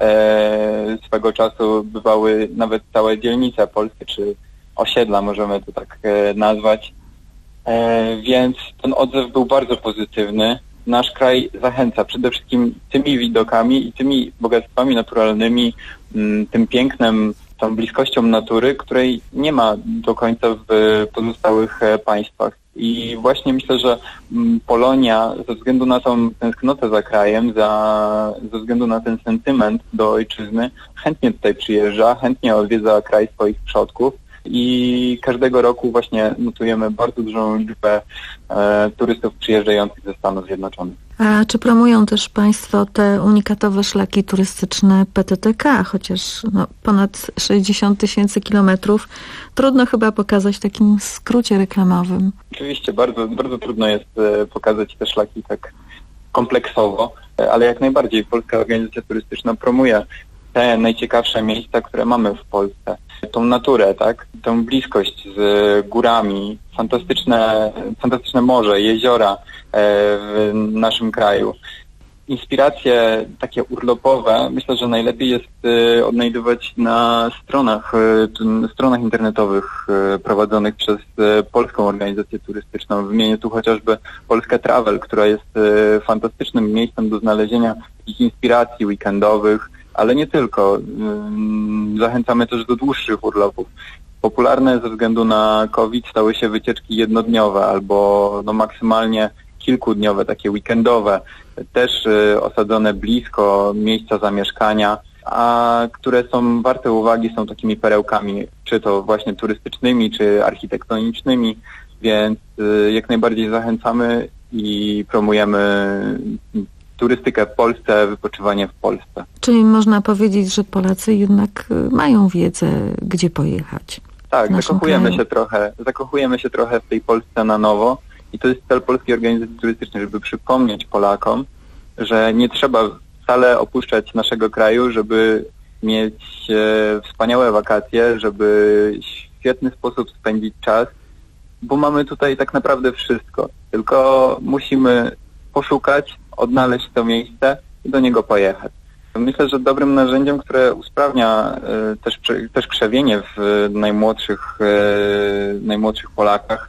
e, swego czasu bywały nawet całe dzielnice polskie, czy osiedla, możemy to tak e, nazwać. E, więc ten odzew był bardzo pozytywny. Nasz kraj zachęca przede wszystkim tymi widokami i tymi bogactwami naturalnymi, m, tym pięknem, tą bliskością natury, której nie ma do końca w pozostałych e, państwach. I właśnie myślę, że Polonia ze względu na tą tęsknotę za krajem, za, ze względu na ten sentyment do ojczyzny, chętnie tutaj przyjeżdża, chętnie odwiedza kraj swoich przodków i każdego roku właśnie notujemy bardzo dużą liczbę e, turystów przyjeżdżających ze Stanów Zjednoczonych. A czy promują też Państwo te unikatowe szlaki turystyczne P T T K, chociaż no, ponad sześćdziesiąt tysięcy kilometrów trudno chyba pokazać w takim skrócie reklamowym? Oczywiście bardzo, bardzo trudno jest e, pokazać te szlaki tak kompleksowo, e, ale jak najbardziej Polska Organizacja Turystyczna promuje te najciekawsze miejsca, które mamy w Polsce. Tą naturę, tak? Tą bliskość z górami, fantastyczne, fantastyczne morze, jeziora w naszym kraju. Inspiracje takie urlopowe myślę, że najlepiej jest odnajdywać na stronach, stronach internetowych prowadzonych przez Polską Organizację Turystyczną. Wymienię tu chociażby Polskę Travel, która jest fantastycznym miejscem do znalezienia takich inspiracji weekendowych, ale nie tylko. Zachęcamy też do dłuższych urlopów. Popularne ze względu na COVID stały się wycieczki jednodniowe albo no maksymalnie kilkudniowe, takie weekendowe, też y, osadzone blisko miejsca zamieszkania, a które są warte uwagi, są takimi perełkami, czy to właśnie turystycznymi, czy architektonicznymi, więc y, jak najbardziej zachęcamy i promujemy turystykę w Polsce, wypoczywanie w Polsce. Czyli można powiedzieć, że Polacy jednak mają wiedzę, gdzie pojechać. Tak, zakochujemy się trochę, zakochujemy się trochę w tej Polsce na nowo i to jest cel Polskiej Organizacji Turystycznej, żeby przypomnieć Polakom, że nie trzeba wcale opuszczać naszego kraju, żeby mieć e, wspaniałe wakacje, żeby w świetny sposób spędzić czas, bo mamy tutaj tak naprawdę wszystko. Tylko musimy poszukać, odnaleźć to miejsce i do niego pojechać. Myślę, że dobrym narzędziem, które usprawnia y, też, też krzewienie w najmłodszych, y, najmłodszych Polakach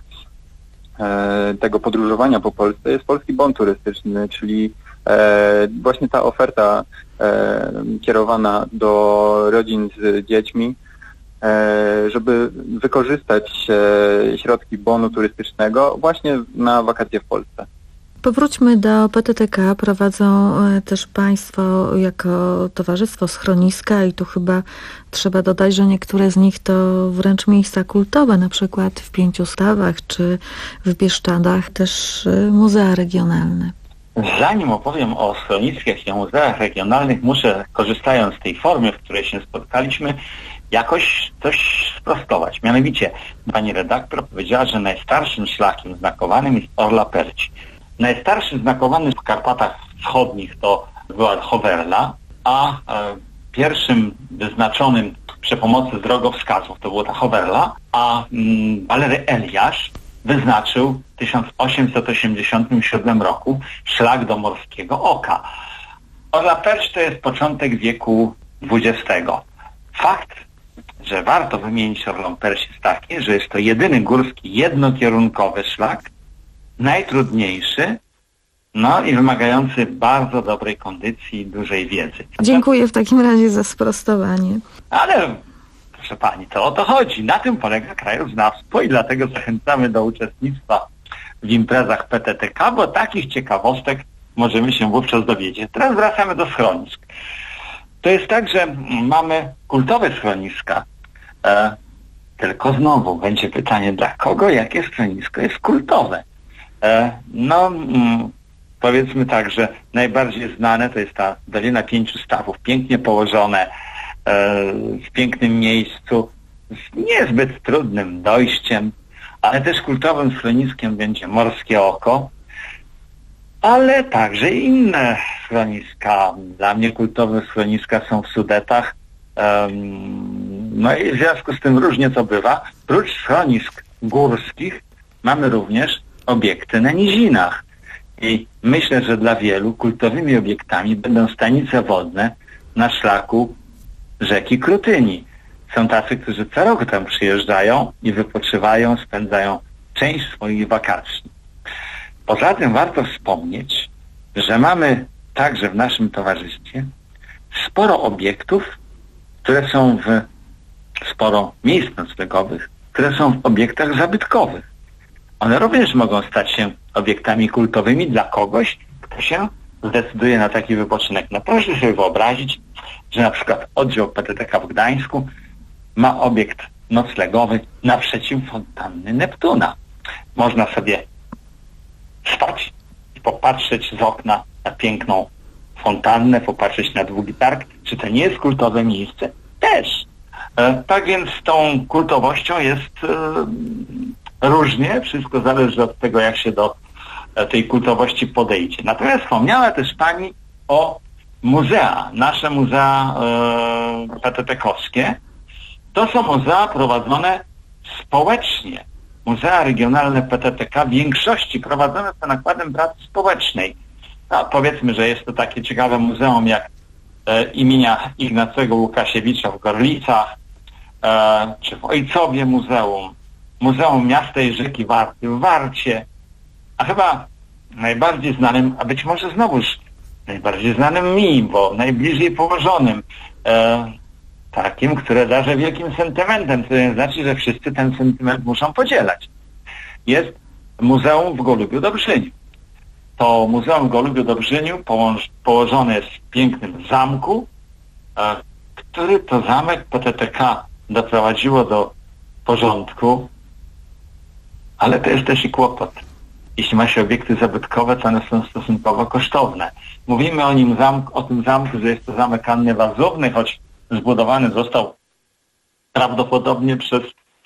y, tego podróżowania po Polsce jest Polski Bon Turystyczny, czyli y, właśnie ta oferta y, kierowana do rodzin z dziećmi, y, żeby wykorzystać y, środki bonu turystycznego właśnie na wakacje w Polsce. Powróćmy do P T T K. Prowadzą też Państwo jako towarzystwo schroniska i tu chyba trzeba dodać, że niektóre z nich to wręcz miejsca kultowe, na przykład w Pięciustawach czy w Bieszczadach, też muzea regionalne. Zanim opowiem o schroniskach i o muzeach regionalnych, muszę, korzystając z tej formy, w której się spotkaliśmy, jakoś coś sprostować. Mianowicie pani redaktor powiedziała, że najstarszym szlakiem znakowanym jest Orla Perci. Najstarszy znakowany w Karpatach Wschodnich to była Hoverla, a e, pierwszym wyznaczonym przy pomocy drogowskazów to była ta Hoverla, a mm, Walery Eliasz wyznaczył w tysiąc osiemset osiemdziesiątym siódmym roku szlak do Morskiego Oka. Orla Perci to jest początek wieku dwudziestego. Fakt, że warto wymienić Orlą Perci jest taki, że jest to jedyny górski jednokierunkowy szlak, najtrudniejszy, no i wymagający bardzo dobrej kondycji i dużej wiedzy. Dziękuję w takim razie za sprostowanie. Ale, proszę pani, to o to chodzi. Na tym polega krajoznawstwo i dlatego zachęcamy do uczestnictwa w imprezach P T T K, bo takich ciekawostek możemy się wówczas dowiedzieć. Teraz wracamy do schronisk. To jest tak, że mamy kultowe schroniska, e, tylko znowu będzie pytanie, dla kogo jakie schronisko jest kultowe? E, no, mm, powiedzmy tak, że najbardziej znane to jest ta Dolina Pięciu Stawów, pięknie położone, e, w pięknym miejscu, z niezbyt trudnym dojściem, ale też kultowym schroniskiem będzie Morskie Oko, ale także inne schroniska. Dla mnie kultowe schroniska są w Sudetach. Um, no i w związku z tym różnie to bywa. Prócz schronisk górskich mamy również obiekty na nizinach. I myślę, że dla wielu kultowymi obiektami będą stanice wodne na szlaku rzeki Krutyni. Są tacy, którzy co roku tam przyjeżdżają i wypoczywają, spędzają część swoich wakacji. Poza tym warto wspomnieć, że mamy także w naszym towarzystwie sporo obiektów, które są w, sporo miejsc noclegowych, które są w obiektach zabytkowych. One również mogą stać się obiektami kultowymi dla kogoś, kto się zdecyduje na taki wypoczynek. No proszę sobie wyobrazić, że na przykład oddział P T T K w Gdańsku ma obiekt noclegowy naprzeciw fontanny Neptuna. Można sobie stać i popatrzeć z okna na piękną fontannę, popatrzeć na długi targ. Czy to nie jest kultowe miejsce? Też. E, tak więc z tą kultowością jest e, różnie. Wszystko zależy od tego, jak się do e, tej kultowości podejdzie. Natomiast wspomniała też pani o muzea. Nasze muzea e, P T T K-owskie to są muzea prowadzone społecznie. Muzea regionalne P T T K w większości prowadzone są nakładem pracy społecznej. No, powiedzmy, że jest to takie ciekawe muzeum jak e, imienia Ignacego Łukasiewicza w Gorlicach, e, czy w Ojcowie Muzeum, Muzeum Miasta i Rzeki Warty w Warcie, a chyba najbardziej znanym, a być może znowuż najbardziej znanym mi, bo najbliżej położonym, e, takim, które darzę wielkim sentymentem, co nie znaczy, że wszyscy ten sentyment muszą podzielać. Jest Muzeum w Golubiu-Dobrzyniu. To Muzeum w Golubiu-Dobrzyniu położ, położone jest w pięknym zamku, e, który to zamek P T T K doprowadziło do porządku, ale to jest też i kłopot. Jeśli ma się obiekty zabytkowe, to one są stosunkowo kosztowne. Mówimy o nim zamku, o tym zamku, że jest to zamek Anny Wazówny, choć zbudowany został prawdopodobnie przez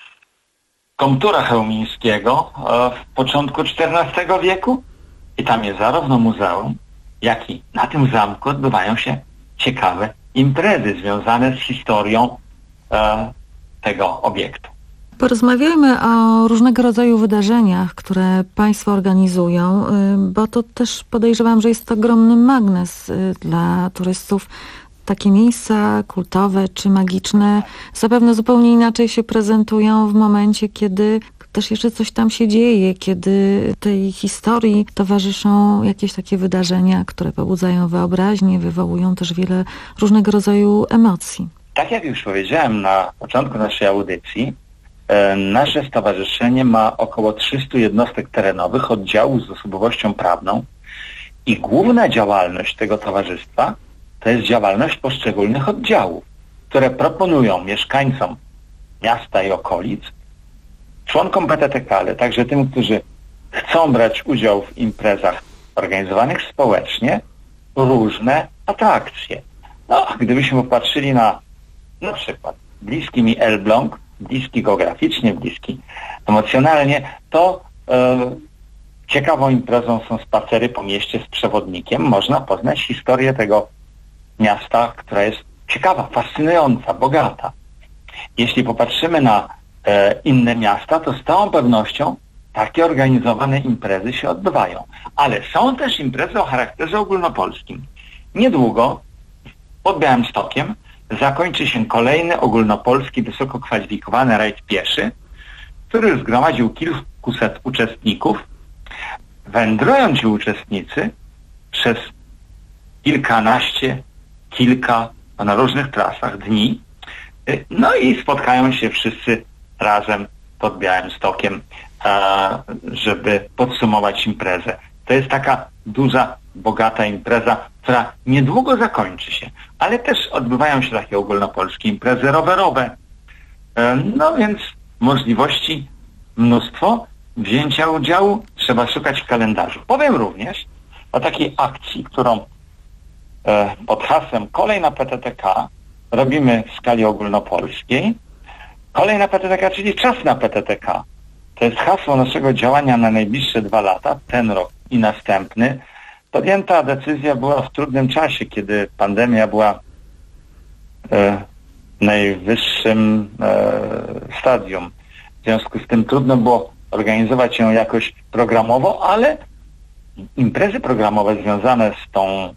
Komtura Chełmińskiego w początku czternastego wieku i tam jest zarówno muzeum, jak i na tym zamku odbywają się ciekawe imprezy związane z historią e, tego obiektu. Porozmawiajmy o różnego rodzaju wydarzeniach, które Państwo organizują, bo to też podejrzewam, że jest to ogromny magnes dla turystów. Takie miejsca kultowe czy magiczne zapewne zupełnie inaczej się prezentują w momencie, kiedy też jeszcze coś tam się dzieje, kiedy tej historii towarzyszą jakieś takie wydarzenia, które pobudzają wyobraźnię, wywołują też wiele różnego rodzaju emocji. Tak jak już powiedziałem na początku naszej audycji, e, nasze stowarzyszenie ma około trzysta jednostek terenowych, oddziałów z osobowością prawną i główna działalność tego towarzystwa to jest działalność poszczególnych oddziałów, które proponują mieszkańcom miasta i okolic, członkom P T T K, ale także tym, którzy chcą brać udział w imprezach organizowanych społecznie, różne atrakcje. No, gdybyśmy popatrzyli na na przykład bliski mi Elbląg, bliski geograficznie, bliski emocjonalnie, to e, ciekawą imprezą są spacery po mieście z przewodnikiem. Można poznać historię tego miasta, która jest ciekawa, fascynująca, bogata. Jeśli popatrzymy na e, inne miasta, to z całą pewnością takie organizowane imprezy się odbywają. Ale są też imprezy o charakterze ogólnopolskim. Niedługo pod Białymstokiem zakończy się kolejny ogólnopolski, wysoko kwalifikowany rajd pieszy, który zgromadził kilkuset uczestników. Wędrują ci uczestnicy przez kilkanaście, kilka, na różnych trasach dni. No i spotkają się wszyscy razem pod Białymstokiem, żeby podsumować imprezę. To jest taka duża, bogata impreza, która niedługo zakończy się, ale też odbywają się takie ogólnopolskie imprezy rowerowe. No więc możliwości mnóstwo wzięcia udziału trzeba szukać w kalendarzu. Powiem również o takiej akcji, którą pod hasłem Kolej na P T T K robimy w skali ogólnopolskiej. Kolej na P T T K, czyli czas na P T T K. To jest hasło naszego działania na najbliższe dwa lata, ten rok i następny. Podjęta decyzja była w trudnym czasie, kiedy pandemia była e, w najwyższym e, stadium. W związku z tym trudno było organizować ją jakoś programowo, ale imprezy programowe związane z tą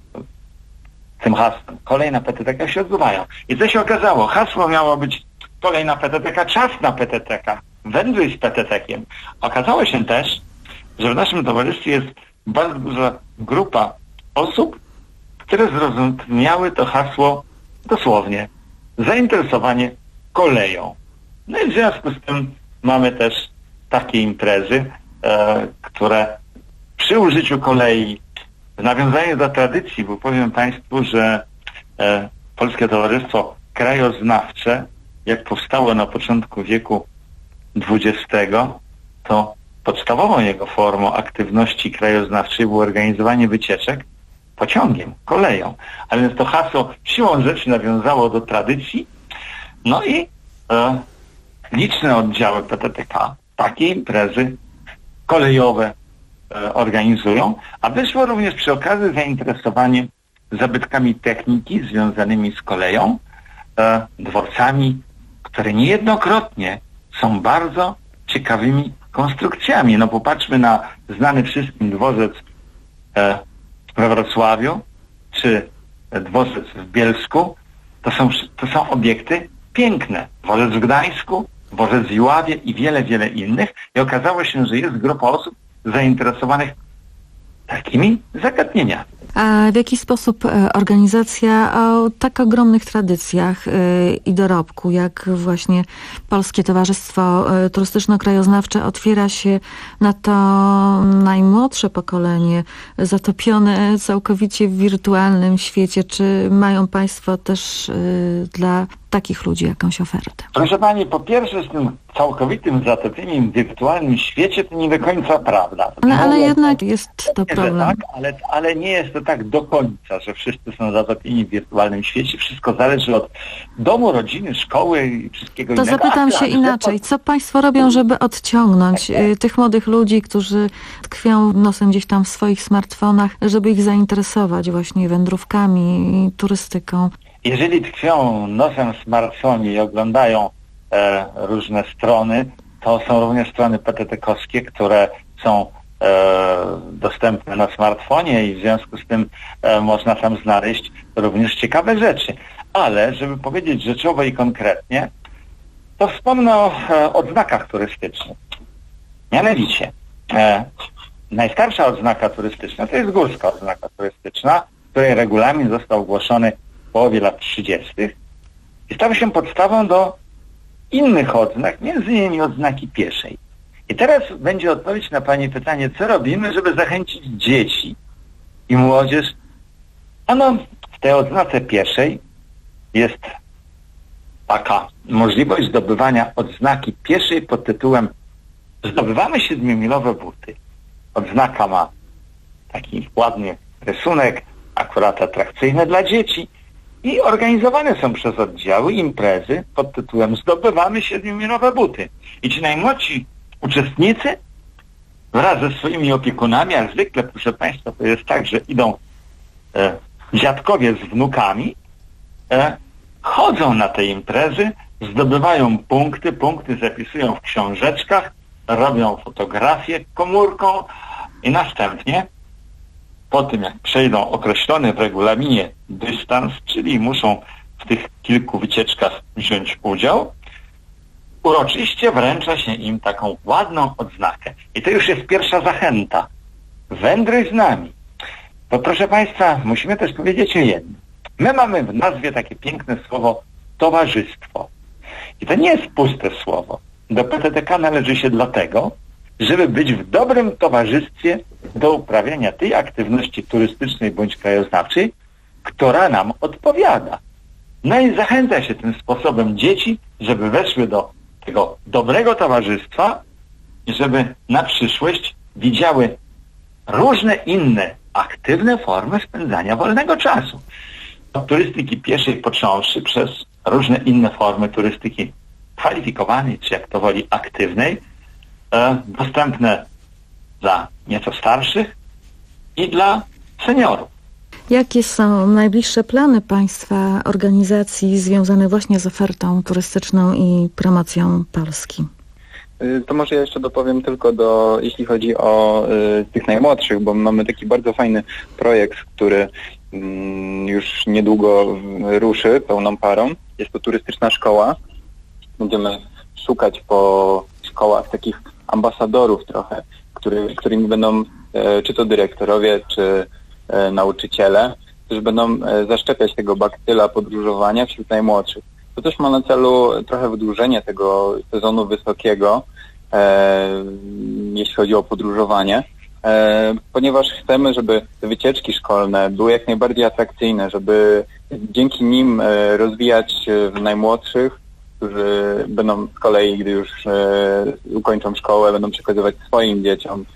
tym hasłem Kolej na P T T K się odbywają. I co się okazało? Hasło miało być Kolej na P T T K, czas na P T T K, wędruj z P T T Kiem. Okazało się też, że w naszym towarzystwie jest bardzo duża grupa osób, które zrozumiały to hasło dosłownie. Zainteresowanie koleją. No i w związku z tym mamy też takie imprezy, e, które przy użyciu kolei, w nawiązaniu do tradycji, bo powiem Państwu, że e, Polskie Towarzystwo Krajoznawcze, jak powstało na początku wieku dwudziestego, to podstawową jego formą aktywności krajoznawczej było organizowanie wycieczek pociągiem, koleją. A więc to hasło siłą rzeczy nawiązało do tradycji. No i e, liczne oddziały P T T K takie imprezy kolejowe e, organizują, a wyszło również przy okazji zainteresowanie zabytkami techniki związanymi z koleją, e, dworcami, które niejednokrotnie są bardzo ciekawymi konstrukcjami. No popatrzmy na znany wszystkim dworzec e, we Wrocławiu, czy dworzec w Bielsku. To są, to są obiekty piękne. Dworzec w Gdańsku, dworzec w Iławie i wiele, wiele innych. I okazało się, że jest grupa osób zainteresowanych takimi zagadnieniami. A w jaki sposób organizacja o tak ogromnych tradycjach i dorobku, jak właśnie Polskie Towarzystwo Turystyczno-Krajoznawcze, otwiera się na to najmłodsze pokolenie, zatopione całkowicie w wirtualnym świecie? Czy mają Państwo też dla takich ludzi jakąś ofertę? Proszę Pani, po pierwsze z tym całkowitym zatopieniem w wirtualnym świecie to nie do końca prawda. Ale, ale jednak jest to problem. Tak, ale, ale nie jest to tak do końca, że wszyscy są zatopieni w wirtualnym świecie. Wszystko zależy od domu, rodziny, szkoły i wszystkiego to innego. To zapytam się inaczej. Co Państwo robią, żeby odciągnąć tak, tak. tych młodych ludzi, którzy tkwią nosem gdzieś tam w swoich smartfonach, żeby ich zainteresować właśnie wędrówkami i turystyką? Jeżeli tkwią nosem w smartfonie i oglądają e, różne strony, to są również strony P T T K-owskie, które są e, dostępne na smartfonie i w związku z tym e, można tam znaleźć również ciekawe rzeczy. Ale żeby powiedzieć rzeczowo i konkretnie, to wspomnę o e, odznakach turystycznych. Mianowicie, e, najstarsza odznaka turystyczna to jest górska odznaka turystyczna, której regulamin został ogłoszony w połowie lat trzydziestych i stał się podstawą do innych odznak, między innymi odznaki pieszej. I teraz będzie odpowiedź na Pani pytanie, co robimy, żeby zachęcić dzieci i młodzież. Ano, w tej odznace pieszej jest taka możliwość zdobywania odznaki pieszej pod tytułem zdobywamy siedmiomilowe buty. Odznaka ma taki ładny rysunek, akurat atrakcyjny dla dzieci I organizowane są przez oddziały imprezy pod tytułem Zdobywamy siedmiomilowe buty. I ci najmłodsi uczestnicy wraz ze swoimi opiekunami, jak zwykle, proszę Państwa, to jest tak, że idą e, dziadkowie z wnukami, e, chodzą na te imprezy, zdobywają punkty, punkty zapisują w książeczkach, robią fotografię komórką i następnie po tym, jak przejdą określony w regulaminie dystans, czyli muszą w tych kilku wycieczkach wziąć udział, uroczyście wręcza się im taką ładną odznakę. I to już jest pierwsza zachęta. Wędruj z nami. Bo proszę Państwa, musimy też powiedzieć o jednym. My mamy w nazwie takie piękne słowo towarzystwo. I to nie jest puste słowo. Do P T T K należy się dlatego, żeby być w dobrym towarzystwie do uprawiania tej aktywności turystycznej bądź krajoznawczej, która nam odpowiada. No i zachęca się tym sposobem dzieci, żeby weszły do tego dobrego towarzystwa i żeby na przyszłość widziały różne inne aktywne formy spędzania wolnego czasu. Od turystyki pieszej począwszy przez różne inne formy turystyki kwalifikowanej, czy jak to woli aktywnej, e, dostępne dla nieco starszych i dla seniorów. Jakie są najbliższe plany Państwa organizacji związane właśnie z ofertą turystyczną i promocją Polski? To może ja jeszcze dopowiem tylko do, jeśli chodzi o y, tych najmłodszych, bo mamy taki bardzo fajny projekt, który y, już niedługo ruszy pełną parą. Jest to turystyczna szkoła. Będziemy szukać po szkołach takich ambasadorów trochę, który, którymi będą y, czy to dyrektorowie, czy y, nauczyciele, którzy będą y, zaszczepiać tego baktyla podróżowania wśród najmłodszych. To też ma na celu trochę wydłużenie tego sezonu wysokiego, e, jeśli chodzi o podróżowanie, e, ponieważ chcemy, żeby te wycieczki szkolne były jak najbardziej atrakcyjne, żeby dzięki nim e, rozwijać w najmłodszych, którzy będą z kolei, gdy już e, ukończą szkołę, będą przekazywać swoim dzieciom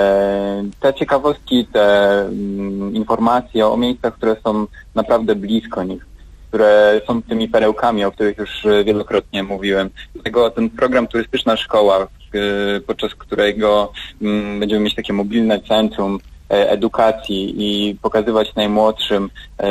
e, te ciekawostki, te m, informacje o miejscach, które są naprawdę blisko nich, które są tymi perełkami, o których już wielokrotnie mówiłem. Dlatego ten program Turystyczna Szkoła, podczas którego będziemy mieć takie mobilne centrum edukacji i pokazywać najmłodszym,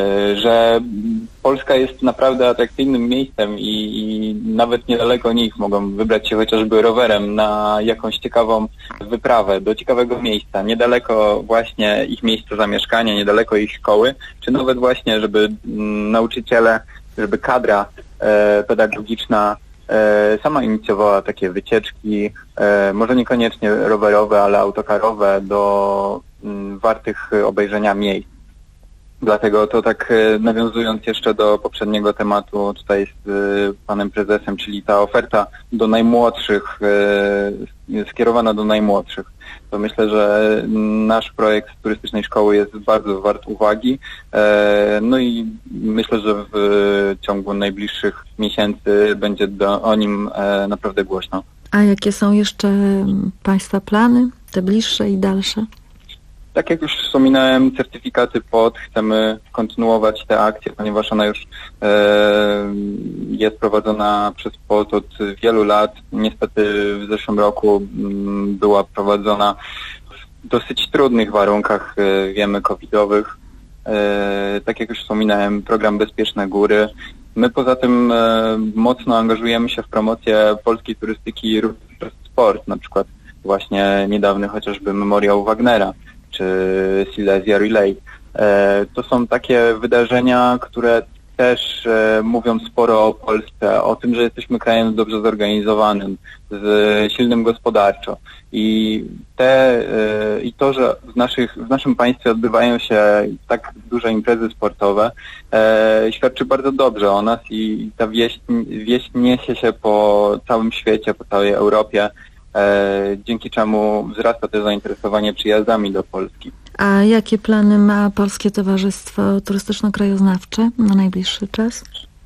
że Polska jest naprawdę atrakcyjnym miejscem i, i nawet niedaleko nich mogą wybrać się chociażby rowerem na jakąś ciekawą wyprawę do ciekawego miejsca, niedaleko właśnie ich miejsca zamieszkania, niedaleko ich szkoły, czy nawet właśnie, żeby nauczyciele, żeby kadra e, pedagogiczna e, sama inicjowała takie wycieczki, e, może niekoniecznie rowerowe, ale autokarowe do m, wartych obejrzenia miejsc. Dlatego to tak nawiązując jeszcze do poprzedniego tematu tutaj z panem prezesem, czyli ta oferta do najmłodszych, skierowana do najmłodszych, to myślę, że nasz projekt turystycznej szkoły jest bardzo wart uwagi. No i myślę, że w ciągu najbliższych miesięcy będzie do, o nim naprawdę głośno. A jakie są jeszcze Państwa plany, te bliższe i dalsze? Tak jak już wspominałem, certyfikaty P O T, chcemy kontynuować tę akcję, ponieważ ona już e, jest prowadzona przez P O T od wielu lat. Niestety w zeszłym roku m, była prowadzona w dosyć trudnych warunkach, e, wiemy, covidowych. E, tak jak już wspominałem, program Bezpieczne Góry. My poza tym e, mocno angażujemy się w promocję polskiej turystyki i przez sport, na przykład właśnie niedawny chociażby memoriał Wagnera, czy Silesia Relay. E, to są takie wydarzenia, które też e, mówią sporo o Polsce, o tym, że jesteśmy krajem dobrze zorganizowanym, z silnym gospodarczo. I te e, i to, że w, naszych, w naszym państwie odbywają się tak duże imprezy sportowe, e, świadczy bardzo dobrze o nas i ta wieść, wieść niesie się po całym świecie, po całej Europie, E, dzięki czemu wzrasta też zainteresowanie przyjazdami do Polski. A jakie plany ma Polskie Towarzystwo Turystyczno-Krajoznawcze na najbliższy czas?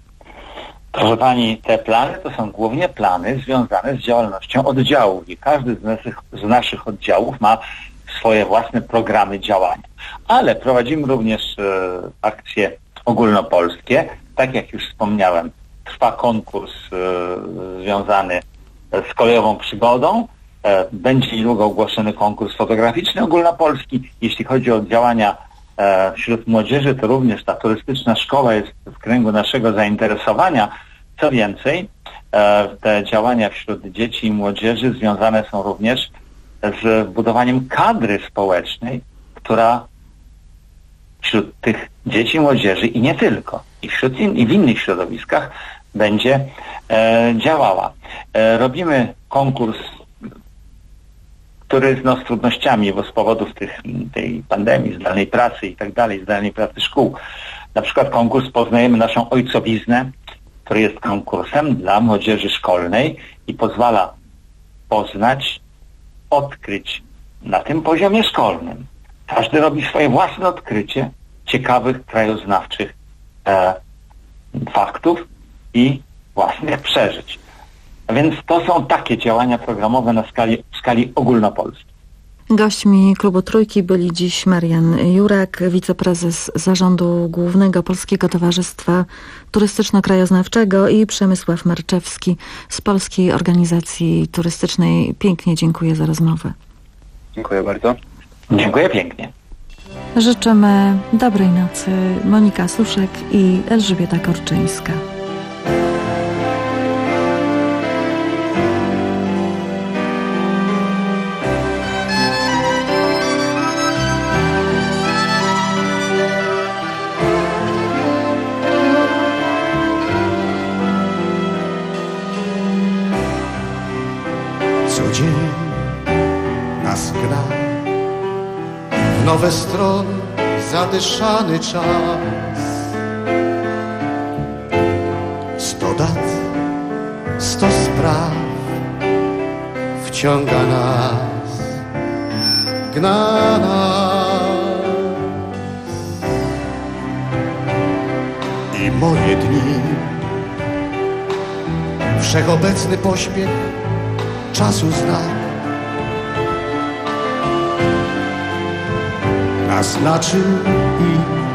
Proszę Pani, te plany to są głównie plany związane z działalnością oddziałów i każdy z naszych, z naszych oddziałów ma swoje własne programy działania. Ale prowadzimy również e, akcje ogólnopolskie, tak jak już wspomniałem, trwa konkurs e, związany z kolejową przygodą. E, będzie niedługo ogłoszony konkurs fotograficzny ogólnopolski. Jeśli chodzi o działania e, wśród młodzieży, to również ta turystyczna szkoła jest w kręgu naszego zainteresowania. Co więcej, e, te działania wśród dzieci i młodzieży związane są również z budowaniem kadry społecznej, która wśród tych dzieci i młodzieży i nie tylko, i, wśród in, i w innych środowiskach będzie e, działała. E, robimy konkurs, który no, z trudnościami, bo z powodów tych, tej pandemii, zdalnej pracy i tak dalej, zdalnej pracy szkół. Na przykład konkurs Poznajemy naszą ojcowiznę, który jest konkursem dla młodzieży szkolnej i pozwala poznać, odkryć na tym poziomie szkolnym. Każdy robi swoje własne odkrycie ciekawych, krajoznawczych e, faktów i własnych przeżyć. A więc to są takie działania programowe na skali, w skali ogólnopolskiej. Gośćmi Klubu Trójki byli dziś Marian Jurak, wiceprezes Zarządu Głównego Polskiego Towarzystwa Turystyczno-Krajoznawczego i Przemysław Marczewski z Polskiej Organizacji Turystycznej. Pięknie dziękuję za rozmowę. Dziękuję bardzo. Dziękuję pięknie. Życzymy dobrej nocy. Monika Suszek i Elżbieta Korczyńska. Co dzień nas gra w nowe strony zadyszany czas. Sto dat, sto spraw wciąga nas, gna nas. I moje dni, wszechobecny pośpiech czasu znak naznaczył i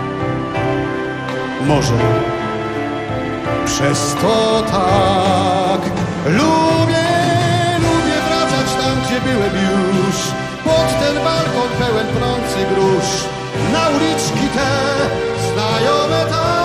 może przez to tak lubię, lubię wracać tam, gdzie byłem już, pod ten balkon pełen prący grusz, na uliczki te znajome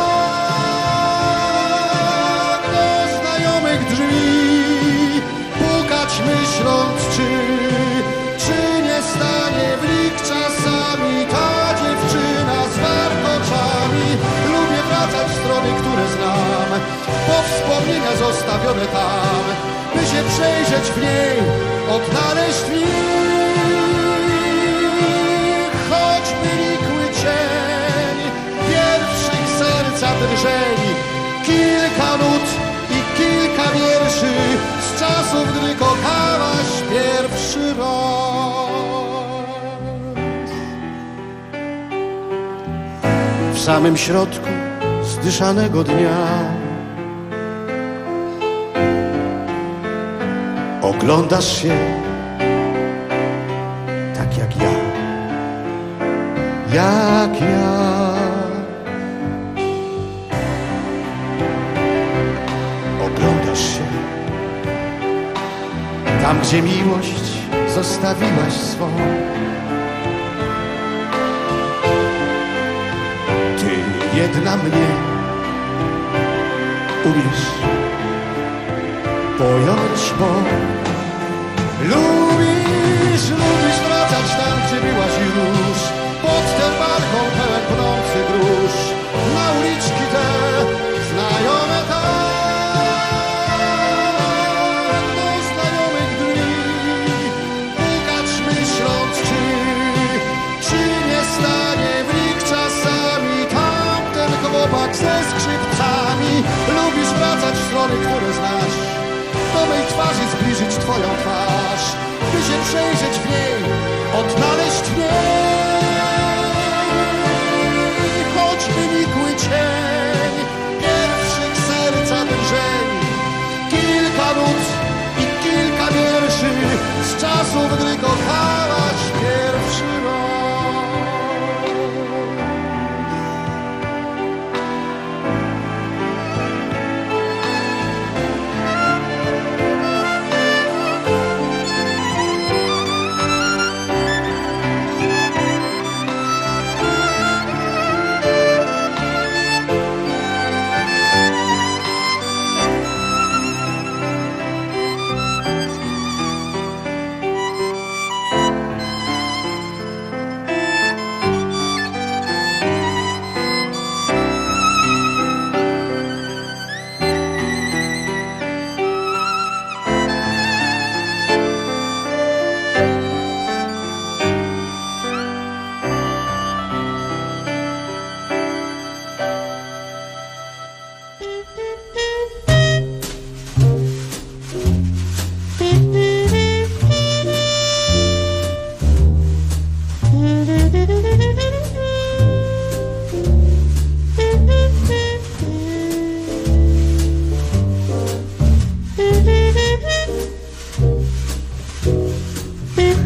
tak, do znajomych drzwi pukać, myśląc, czy, czy nie stanie w lik czasami ta dziewczyna z warkoczami. Lubię wracać w strony, które znam, po wspomnienia zostawione tam, by się przejrzeć w niej, odnaleźć w nich choćby nikły cień pierwszych serca drżeń, kilka nut i kilka wierszy z czasów, gdy kochałaś pierwszy raz. W samym środku zdyszanego dnia oglądasz się tak jak ja, jak ja. Oglądasz się tam, gdzie miłość zostawiłaś swą. Ty jedna mnie umiesz pojąć, bo lubisz, lubisz wracać tam, gdzie byłaś już, pod ten balkon pełen pnący grusz, na uliczki te znajome tak, do znajomych dni pukać, myśląc, czy, czy nie stanie w lik czasami tamten chłopak ze skrzypcami. Lubisz wracać w strony, które znasz, do mej twarzy zbliżyć twoją twarz, by się przejrzeć w niej, odnaleźć w niej choćby nikły cień pierwszych serca drżeń, kilka nut i kilka wierszy z czasów, gdy kochałaś pierwszy raz.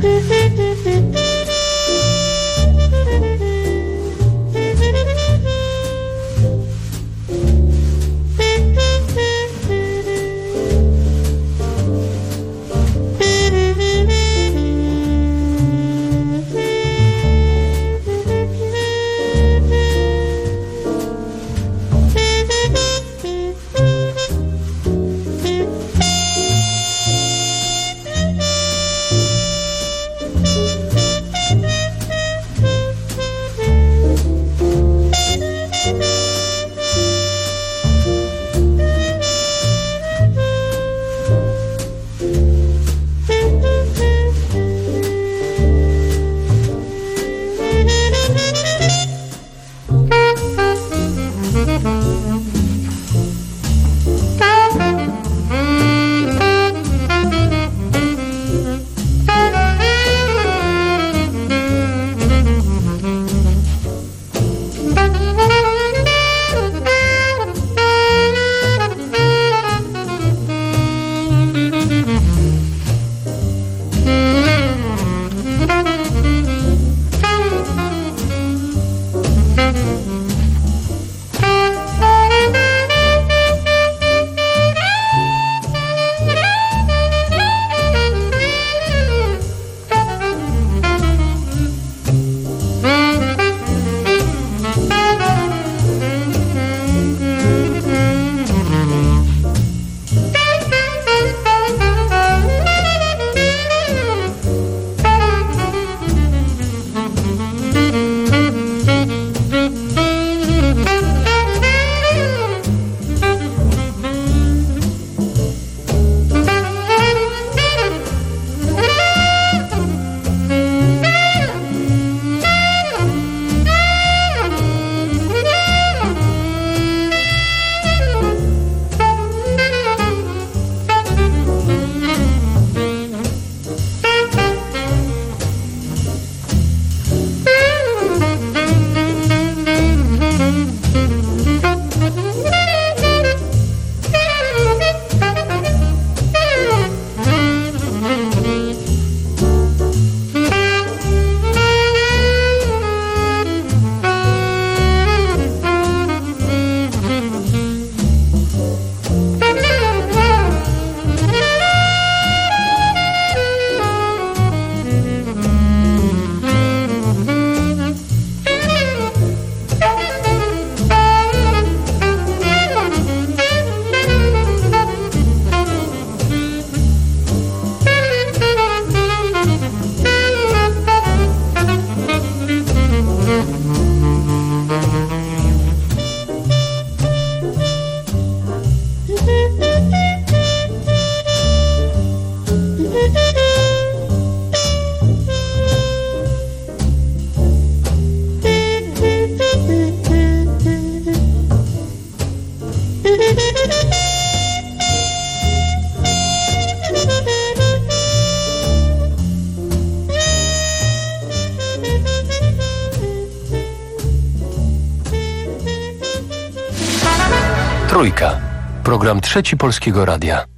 Trójka. Program Trzeci Polskiego Radia.